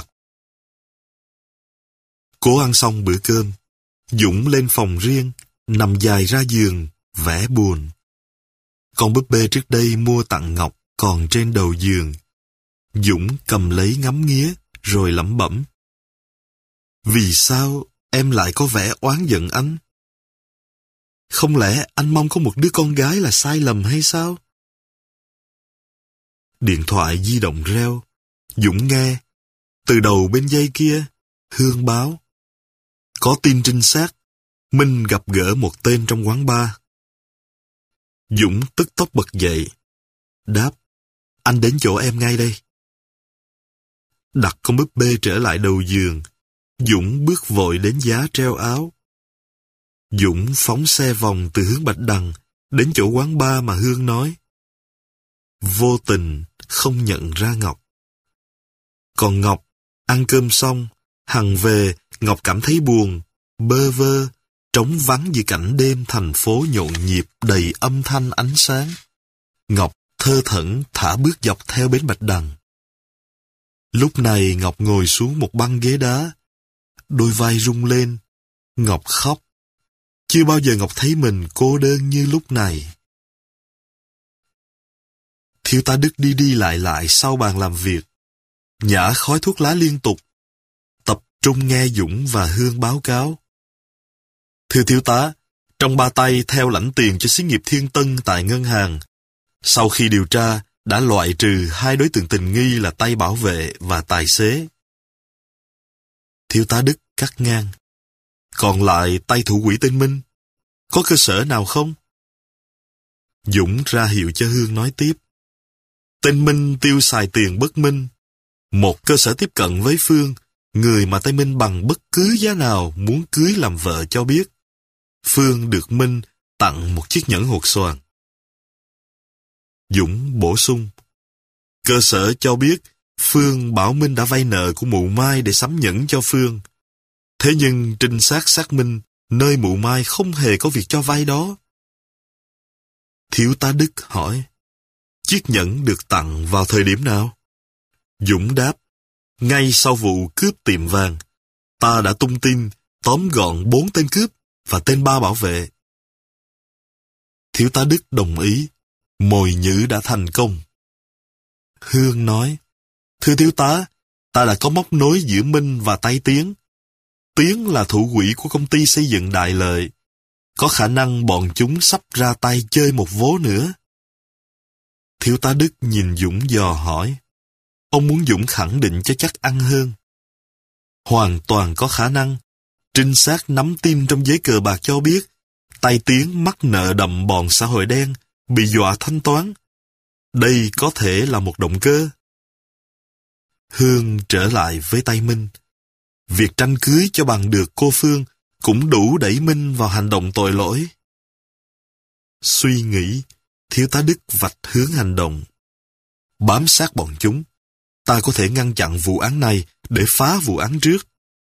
Cố ăn xong bữa cơm, Dũng lên phòng riêng, nằm dài ra giường, vẻ buồn. Con búp bê trước đây mua tặng Ngọc còn trên đầu giường. Dũng cầm lấy ngắm nghía, rồi lẩm bẩm. Vì sao em lại có vẻ oán giận anh? Không lẽ anh mong có một đứa con gái là sai lầm hay sao? Điện thoại di động reo. Dũng nghe. Từ đầu bên dây kia, Hương báo. Có tin trinh sát. Minh gặp gỡ một tên trong quán bar. Dũng tức tốc bật dậy. Đáp, anh đến chỗ em ngay đây. Đặt con búp bê trở lại đầu giường. Dũng bước vội đến giá treo áo. Dũng phóng xe vòng từ hướng Bạch Đằng đến chỗ quán bar mà Hương nói. Vô tình không nhận ra Ngọc. Còn Ngọc, ăn cơm xong, Hằng về, Ngọc cảm thấy buồn, bơ vơ, trống vắng giữa cảnh đêm thành phố nhộn nhịp đầy âm thanh ánh sáng. Ngọc thơ thẩn thả bước dọc theo bến Bạch Đằng. Lúc này Ngọc ngồi xuống một băng ghế đá. Đôi vai rung lên. Ngọc khóc. Chưa bao giờ Ngọc thấy mình cô đơn như lúc này. Thiếu tá Đức đi đi lại lại sau bàn làm việc. Nhả khói thuốc lá liên tục. Tập trung nghe Dũng và Hương báo cáo. Thưa thiếu tá, trong ba tay theo lãnh tiền cho xí nghiệp Thiên Tân tại ngân hàng. Sau khi điều tra, đã loại trừ hai đối tượng tình nghi là tay bảo vệ và tài xế. Thiếu tá Đức cắt ngang. Còn lại tay thủ quỹ tên Minh. Có cơ sở nào không? Dũng ra hiệu cho Hương nói tiếp. Tên Minh tiêu xài tiền bất minh. Một cơ sở tiếp cận với Phương, người mà tên Minh bằng bất cứ giá nào muốn cưới làm vợ cho biết. Phương được Minh tặng một chiếc nhẫn hột xoàn. Dũng bổ sung. Cơ sở cho biết Phương bảo Minh đã vay nợ của mụ Mai để sắm nhẫn cho Phương. Thế nhưng trinh sát xác minh nơi mụ Mai không hề có việc cho vay đó. Thiếu tá Đức hỏi. Chiếc nhẫn được tặng vào thời điểm nào? Dũng đáp. Ngay sau vụ cướp tiệm vàng, ta đã tung tin tóm gọn bốn tên cướp và tên ba bảo vệ. Thiếu tá Đức đồng ý. Mồi nhử đã thành công. Hương nói. Thưa thiếu tá, ta đã có móc nối giữa Minh và tay Tiến. Tiến là thủ quỹ của công ty xây dựng Đại Lợi. Có khả năng bọn chúng sắp ra tay chơi một vố nữa. Thiếu tá Đức nhìn Dũng dò hỏi. Ông muốn Dũng khẳng định cho chắc ăn hơn. Hoàn toàn có khả năng. Trinh sát nắm tin trong giấy cờ bạc cho biết tay Tiến mắc nợ đậm bọn xã hội đen, bị dọa thanh toán. Đây có thể là một động cơ. Hương trở lại với tay Minh. Việc tranh cưới cho bằng được cô Phương cũng đủ đẩy Minh vào hành động tội lỗi. Suy nghĩ, thiếu tá Đức vạch hướng hành động. Bám sát bọn chúng, ta có thể ngăn chặn vụ án này để phá vụ án trước.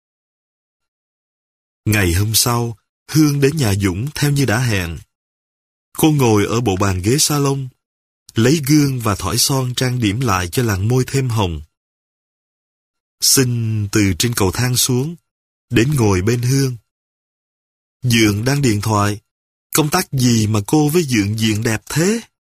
Ngày hôm sau, Hương đến nhà Dũng theo như đã hẹn. Cô ngồi ở bộ bàn ghế salon, lấy gương và thỏi son trang điểm lại cho làn môi thêm hồng. Xin từ trên cầu thang xuống, đến ngồi bên Hương. Dượng đang điện thoại, công tác gì mà cô với Dượng diện đẹp thế?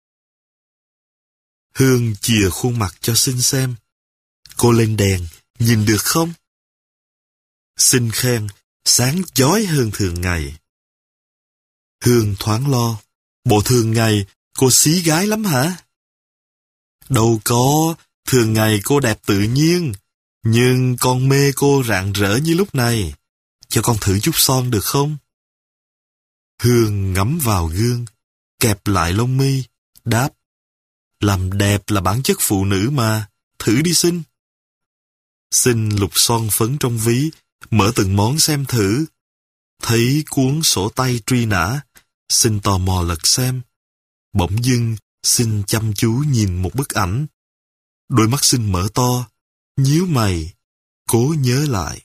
Hương chìa khuôn mặt cho Xin xem. Cô lên đèn, nhìn được không? Xin khen, sáng chói hơn thường ngày. Hương thoáng lo, bộ thường ngày cô xí gái lắm hả? Đâu có, thường ngày cô đẹp tự nhiên, nhưng con mê cô rạng rỡ như lúc này. Cho con thử chút son được không? Hương ngắm vào gương, kẹp lại lông mi, đáp. Làm đẹp là bản chất phụ nữ mà, thử đi xin. Xin lục son phấn trong ví, mở từng món xem thử. Thấy cuốn sổ tay truy nã, xin tò mò lật xem. Bỗng dưng, xin chăm chú nhìn một bức ảnh. Đôi mắt xin mở to, nhíu mày, cố nhớ lại.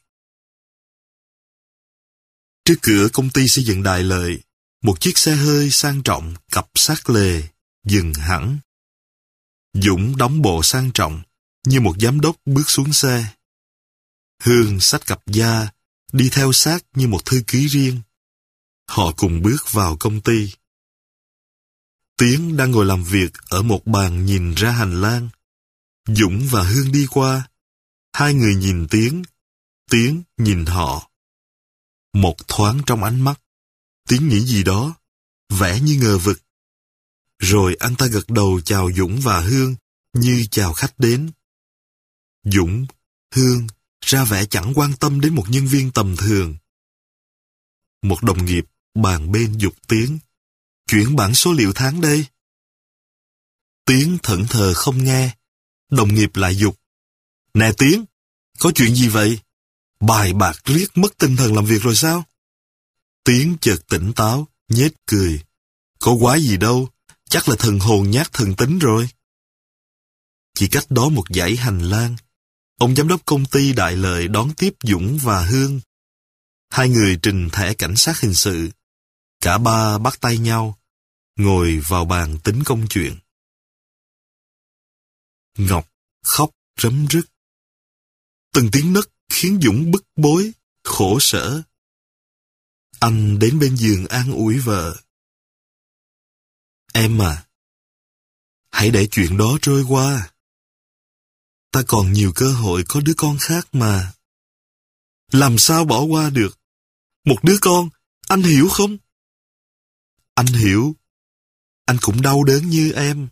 Trước cửa công ty xây dựng Đại Lợi, một chiếc xe hơi sang trọng cặp sát lề, dừng hẳn. Dũng đóng bộ sang trọng, như một giám đốc bước xuống xe. Hương xách cặp da, đi theo sát như một thư ký riêng. Họ cùng bước vào công ty. Tiến đang ngồi làm việc ở một bàn nhìn ra hành lang. Dũng và Hương đi qua. Hai người nhìn Tiến, Tiến nhìn họ. Một thoáng trong ánh mắt, Tiến nghĩ gì đó, vẻ như ngờ vực. Rồi anh ta gật đầu chào Dũng và Hương như chào khách đến. Dũng, Hương ra vẻ chẳng quan tâm đến một nhân viên tầm thường. Một đồng nghiệp bàn bên giục Tiến. Chuyển bảng số liệu tháng đây. Tiến thẫn thờ không nghe. Đồng nghiệp lại giục. Nè Tiến, có chuyện gì vậy? Bài bạc riết mất tinh thần làm việc rồi sao? Tiến chợt tỉnh táo, nhếch cười. Có quái gì đâu, chắc là thần hồn nhát thần tính rồi. Chỉ cách đó một dãy hành lang, ông giám đốc công ty Đại Lợi đón tiếp Dũng và Hương. Hai người trình thẻ cảnh sát hình sự. Cả ba bắt tay nhau, ngồi vào bàn tính công chuyện. Ngọc khóc rấm rứt. Từng tiếng nấc khiến Dũng bức bối, khổ sở. Anh đến bên giường an ủi vợ. Em à, hãy để chuyện đó trôi qua. Ta còn nhiều cơ hội có đứa con khác mà. Làm sao bỏ qua được? Một đứa con, anh hiểu không? Anh hiểu. Anh cũng đau đớn như em.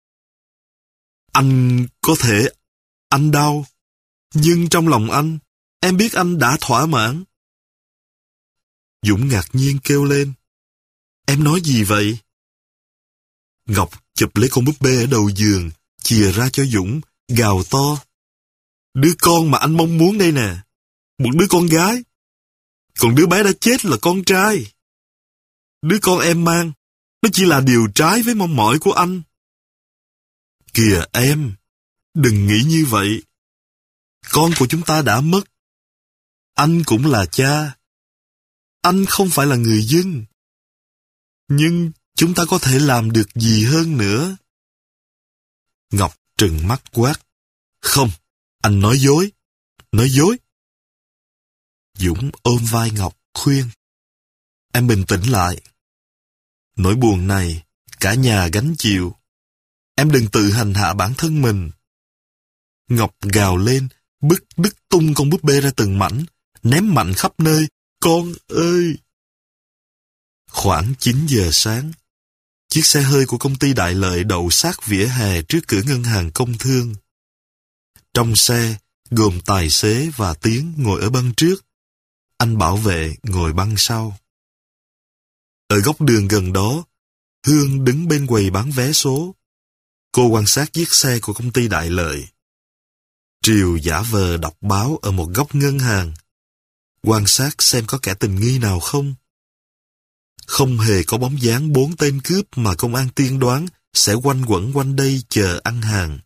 Anh có thể... Anh đau. Nhưng trong lòng anh, em biết anh đã thỏa mãn. Dũng ngạc nhiên kêu lên. Em nói gì vậy? Ngọc chụp lấy con búp bê ở đầu giường, chìa ra cho Dũng, gào to. Đứa con mà anh mong muốn đây nè. Một đứa con gái. Còn đứa bé đã chết là con trai. Đứa con em mang, nó chỉ là điều trái với mong mỏi của anh. Kìa em, đừng nghĩ như vậy. Con của chúng ta đã mất. Anh cũng là cha. Anh không phải là người dân. Nhưng chúng ta có thể làm được gì hơn nữa? Ngọc trừng mắt quát. Không, anh nói dối. Nói dối. Dũng ôm vai Ngọc khuyên. Em bình tĩnh lại. Nỗi buồn này, cả nhà gánh chịu. Em đừng tự hành hạ bản thân mình. Ngọc gào lên, bứt đứt tung con búp bê ra từng mảnh, ném mạnh khắp nơi. Con ơi! Khoảng chín giờ sáng, chiếc xe hơi của công ty Đại Lợi đậu sát vỉa hè trước cửa ngân hàng Công Thương. Trong xe, gồm tài xế và Tiến ngồi ở băng trước. Anh bảo vệ ngồi băng sau. Ở góc đường gần đó, Hương đứng bên quầy bán vé số. Cô quan sát chiếc xe của công ty Đại Lợi. Triều giả vờ đọc báo ở một góc ngân hàng. Quan sát xem có kẻ tình nghi nào không. Không hề có bóng dáng bốn tên cướp mà công an tiên đoán sẽ quanh quẩn quanh đây chờ ăn hàng.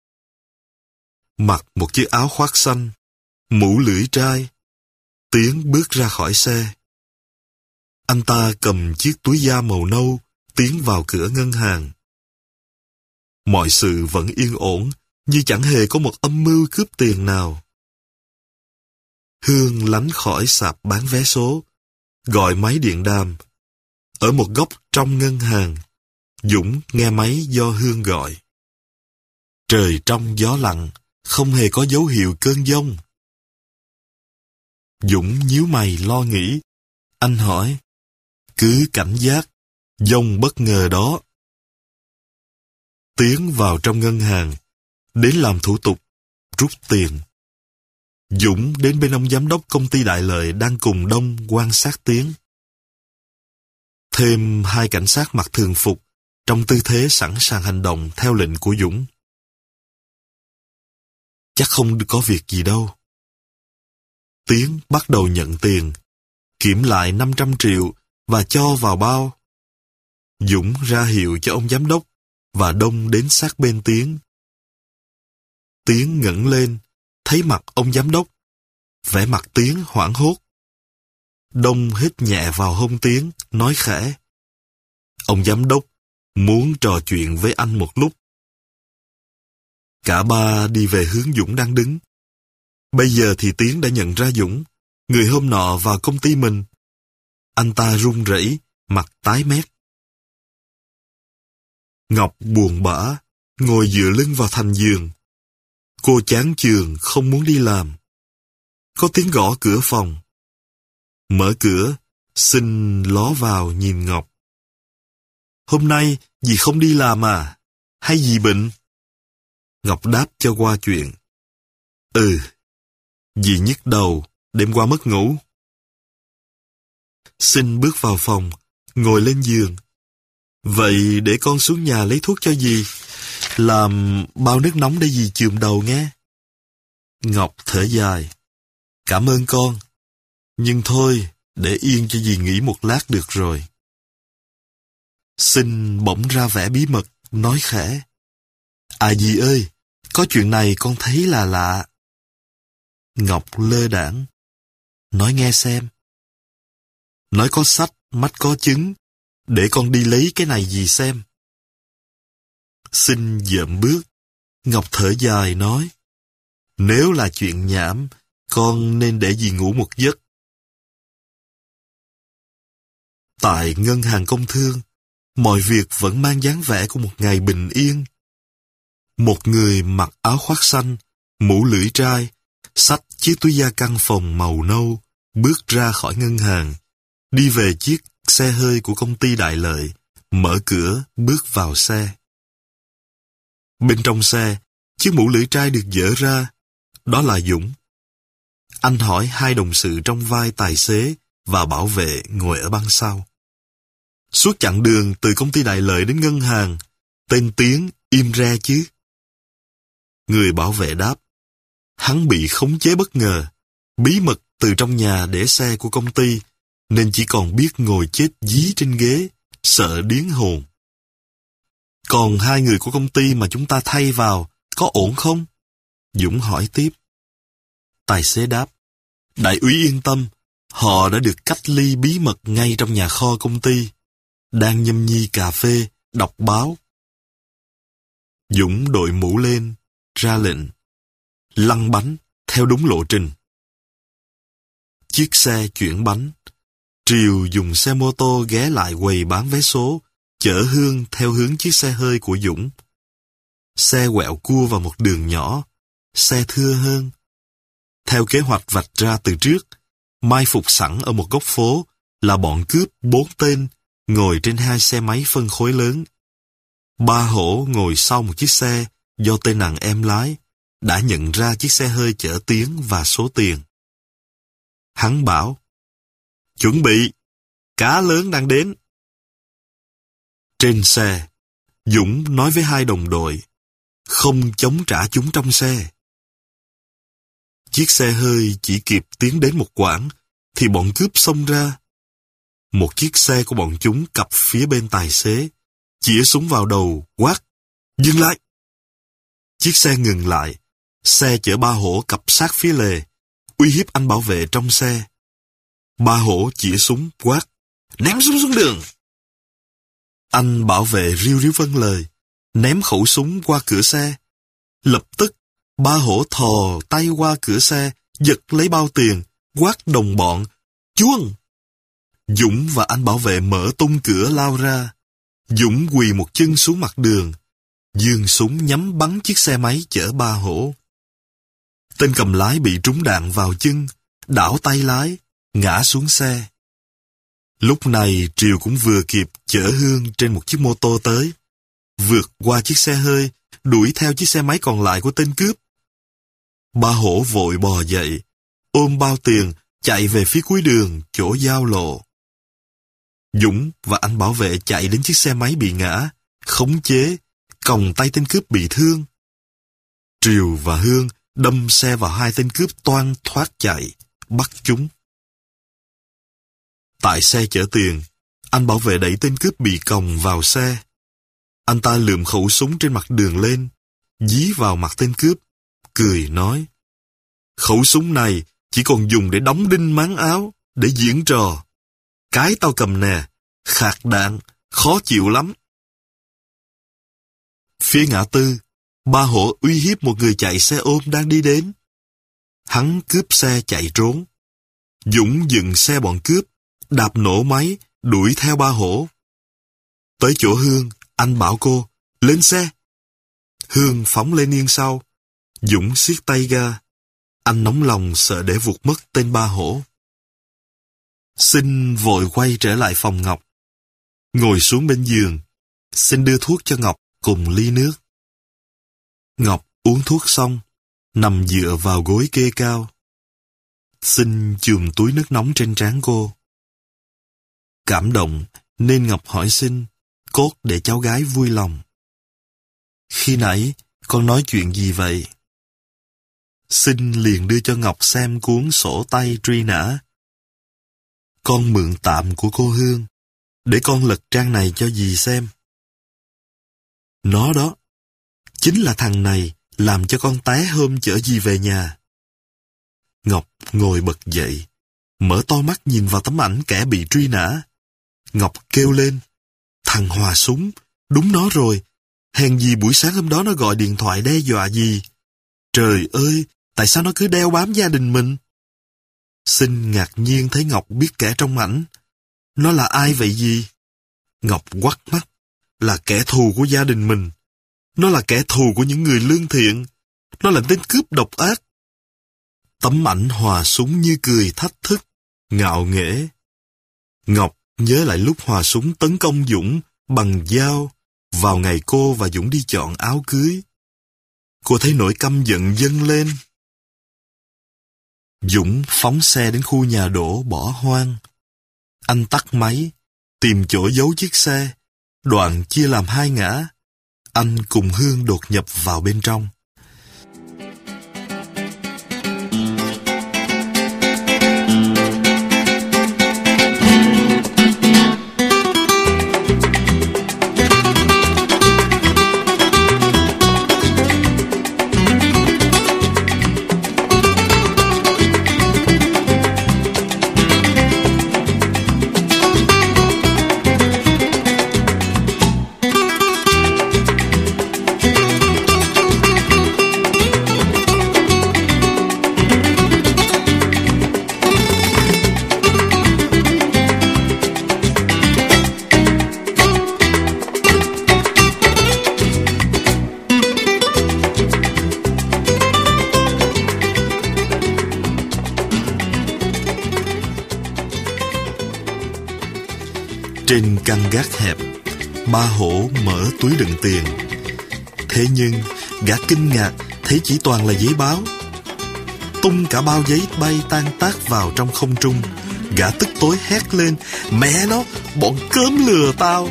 Mặc một chiếc áo khoác xanh, mũ lưỡi trai, Tiến bước ra khỏi xe. Anh ta cầm chiếc túi da màu nâu, tiến vào cửa ngân hàng. Mọi sự vẫn yên ổn, như chẳng hề có một âm mưu cướp tiền nào. Hương lánh khỏi sạp bán vé số, gọi máy điện đàm. Ở một góc trong ngân hàng, Dũng nghe máy do Hương gọi. Trời trong gió lặng, không hề có dấu hiệu cơn giông. Dũng nhíu mày lo nghĩ. Anh hỏi, cứ cảnh giác, dông bất ngờ đó. Tiến vào trong ngân hàng, đến làm thủ tục, rút tiền. Dũng đến bên ông giám đốc công ty Đại Lợi đang cùng Đông quan sát Tiến. Thêm hai cảnh sát mặc thường phục, trong tư thế sẵn sàng hành động theo lệnh của Dũng. Chắc không có việc gì đâu. Tiến bắt đầu nhận tiền, kiểm lại năm trăm triệu và cho vào bao. Dũng ra hiệu cho ông giám đốc và Đông đến sát bên Tiến. Tiến ngẩng lên, thấy mặt ông giám đốc, vẻ mặt Tiến hoảng hốt. Đông hít nhẹ vào hông Tiến, nói khẽ, ông giám đốc muốn trò chuyện với anh một lúc. Cả ba đi về hướng Dũng đang đứng. Bây giờ thì Tiến đã nhận ra Dũng, người hôm nọ vào công ty mình. Anh ta run rẩy, mặt tái mét. Ngọc buồn bã, ngồi dựa lưng vào thành giường. Cô chán chường, không muốn đi làm. Có tiếng gõ cửa phòng. Mở cửa, Sinh ló vào nhìn Ngọc. Hôm nay, dì không đi làm à? Hay dì bệnh? Ngọc đáp cho qua chuyện. Ừ, dì nhức đầu, đêm qua mất ngủ. Sinh bước vào phòng, ngồi lên giường. Vậy để con xuống nhà lấy thuốc cho dì. Làm bao nước nóng để dì chườm đầu nghe. Ngọc thở dài. Cảm ơn con. Nhưng thôi, để yên cho dì nghỉ một lát được rồi. Sinh bỗng ra vẻ bí mật, nói khẽ. À dì ơi, có chuyện này con thấy là lạ. Ngọc lơ đãng. Nói nghe xem. Nói có sách, mắt có chứng. Để con đi lấy cái này dì xem. Sinh dợm bước. Ngọc thở dài nói. Nếu là chuyện nhảm, con nên để dì ngủ một giấc. Tại Ngân hàng Công Thương, mọi việc vẫn mang dáng vẻ của một ngày bình yên. Một người mặc áo khoác xanh, mũ lưỡi trai, xách chiếc túi da căng phòng màu nâu, bước ra khỏi ngân hàng, đi về chiếc xe hơi của công ty Đại Lợi, mở cửa, bước vào xe. Bên trong xe, chiếc mũ lưỡi trai được dỡ ra, đó là Dũng. Anh hỏi hai đồng sự trong vai tài xế và bảo vệ ngồi ở băng sau. Suốt chặng đường từ công ty Đại Lợi đến ngân hàng, tên Tiến im re chứ. Người bảo vệ đáp, hắn bị khống chế bất ngờ, bí mật từ trong nhà để xe của công ty, nên chỉ còn biết ngồi chết dí trên ghế, sợ điếng hồn. Còn hai người của công ty mà chúng ta thay vào, có ổn không? Dũng hỏi tiếp. Tài xế đáp, đại úy yên tâm, họ đã được cách ly bí mật ngay trong nhà kho công ty, đang nhâm nhi cà phê, đọc báo. Dũng đội mũ lên, ra lệnh, lăn bánh theo đúng lộ trình. Chiếc xe chuyển bánh. Triều dùng xe mô tô ghé lại quầy bán vé số, chở Hương theo hướng chiếc xe hơi của Dũng. Xe quẹo cua vào một đường nhỏ, xe thưa hơn. Theo kế hoạch vạch ra từ trước, mai phục sẵn ở một góc phố là bọn cướp bốn tên ngồi trên hai xe máy phân khối lớn. Ba hổ ngồi sau một chiếc xe do tên nàng em lái, đã nhận ra chiếc xe hơi chở Tiến và số tiền. Hắn bảo, chuẩn bị, cá lớn đang đến. Trên xe, Dũng nói với hai đồng đội, không chống trả chúng trong xe. Chiếc xe hơi chỉ kịp tiến đến một quãng, thì bọn cướp xông ra. Một chiếc xe của bọn chúng cặp phía bên tài xế, chĩa súng vào đầu, quát, dừng lại. Chiếc xe ngừng lại, xe chở ba hổ cặp sát phía lề, uy hiếp anh bảo vệ trong xe. Ba hổ chĩa súng, quát, ném súng xuống đường. Anh bảo vệ ríu ríu vâng lời, ném khẩu súng qua cửa xe. Lập tức, ba hổ thò tay qua cửa xe, giật lấy bao tiền, quát đồng bọn, chuông. Dũng và anh bảo vệ mở tung cửa lao ra. Dũng quỳ một chân xuống mặt đường, giương súng nhắm bắn chiếc xe máy chở ba hổ. Tên cầm lái bị trúng đạn vào chân, đảo tay lái, ngã xuống xe. Lúc này Triều cũng vừa kịp chở Hương trên một chiếc mô tô tới, vượt qua chiếc xe hơi, đuổi theo chiếc xe máy còn lại của tên cướp. Ba Hổ vội bò dậy, ôm bao tiền, chạy về phía cuối đường, chỗ giao lộ. Dũng và anh bảo vệ chạy đến chiếc xe máy bị ngã, khống chế, còng tay tên cướp bị thương. Triều và Hương đâm xe vào hai tên cướp toan thoát chạy, bắt chúng. Tại xe chở tiền, anh bảo vệ đẩy tên cướp bị còng vào xe. Anh ta lượm khẩu súng trên mặt đường lên, dí vào mặt tên cướp, cười nói: khẩu súng này chỉ còn dùng để đóng đinh máng áo, để diễn trò. Cái tao cầm nè, khạc đạn, khó chịu lắm. Phía ngã tư, Ba Hổ uy hiếp một người chạy xe ôm đang đi đến. Hắn cướp xe chạy trốn. Dũng dừng xe bọn cướp, đạp nổ máy, đuổi theo Ba Hổ. Tới chỗ Hương, anh bảo cô, lên xe. Hương phóng lên yên sau. Dũng siết tay ga. Anh nóng lòng sợ để vụt mất tên Ba Hổ. Sinh vội quay trở lại phòng Ngọc. Ngồi xuống bên giường, Sinh đưa thuốc cho Ngọc cùng ly nước. Ngọc uống thuốc xong, nằm dựa vào gối kê cao. Sinh chùm túi nước nóng trên trán cô. Cảm động nên Ngọc hỏi Sinh, cốt để cháu gái vui lòng. Khi nãy, con nói chuyện gì vậy? Sinh liền đưa cho Ngọc xem cuốn sổ tay truy nã. Con mượn tạm của cô Hương, để con lật trang này cho dì xem. Nó đó, chính là thằng này làm cho con té hôm chở dì về nhà. Ngọc ngồi bật dậy, mở to mắt nhìn vào tấm ảnh kẻ bị truy nã. Ngọc kêu lên, thằng Hòa Súng, đúng nó rồi. Hèn gì buổi sáng hôm đó nó gọi điện thoại đe dọa gì. Trời ơi, tại sao nó cứ đeo bám gia đình mình? Sinh ngạc nhiên thấy Ngọc biết kẻ trong ảnh. Nó là ai vậy gì? Ngọc quắt mắt, là kẻ thù của gia đình mình. Nó là kẻ thù của những người lương thiện. Nó là tên cướp độc ác. Tấm ảnh Hòa Súng như cười thách thức, ngạo nghễ. Ngọc nhớ lại lúc Hòa Súng tấn công Dũng bằng dao vào ngày cô và Dũng đi chọn áo cưới. Cô thấy nỗi căm giận dâng lên. Dũng phóng xe đến khu nhà đổ bỏ hoang. Anh tắt máy, tìm chỗ giấu chiếc xe, đoạn chia làm hai ngã. Anh cùng Hương đột nhập vào bên trong. Trên căn gác hẹp, Ba Hổ mở túi đựng tiền. Thế nhưng, gã kinh ngạc thấy chỉ toàn là giấy báo. Tung cả bao giấy bay tan tác vào trong không trung. Gã tức tối hét lên, mẹ nó, bọn cớm lừa tao.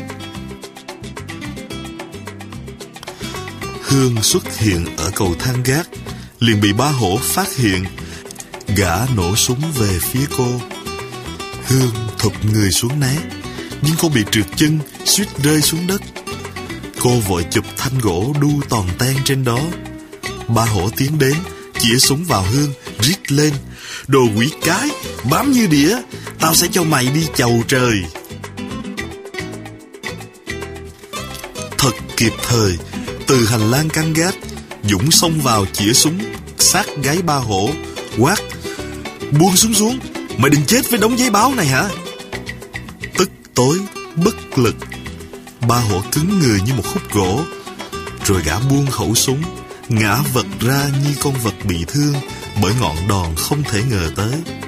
Hương xuất hiện ở cầu thang gác, liền bị Ba Hổ phát hiện. Gã nổ súng về phía cô. Hương thụp người xuống né, nhưng cô bị trượt chân, suýt rơi xuống đất. Cô vội chụp thanh gỗ đu toàn ten trên đó. Ba Hổ tiến đến, chĩa súng vào Hương, rít lên, đồ quỷ cái, bám như đĩa, tao sẽ cho mày đi chầu trời. Thật kịp thời, từ hành lang căn gác, Dũng xông vào chĩa súng, sát gáy Ba Hổ, quát, buông súng xuống, mày đừng chết với đống giấy báo này hả? Tối, bất lực, Ba Hổ cứng người như một khúc gỗ. Rồi gã buông khẩu súng, ngã vật ra như con vật bị thương bởi ngọn đòn không thể ngờ tới.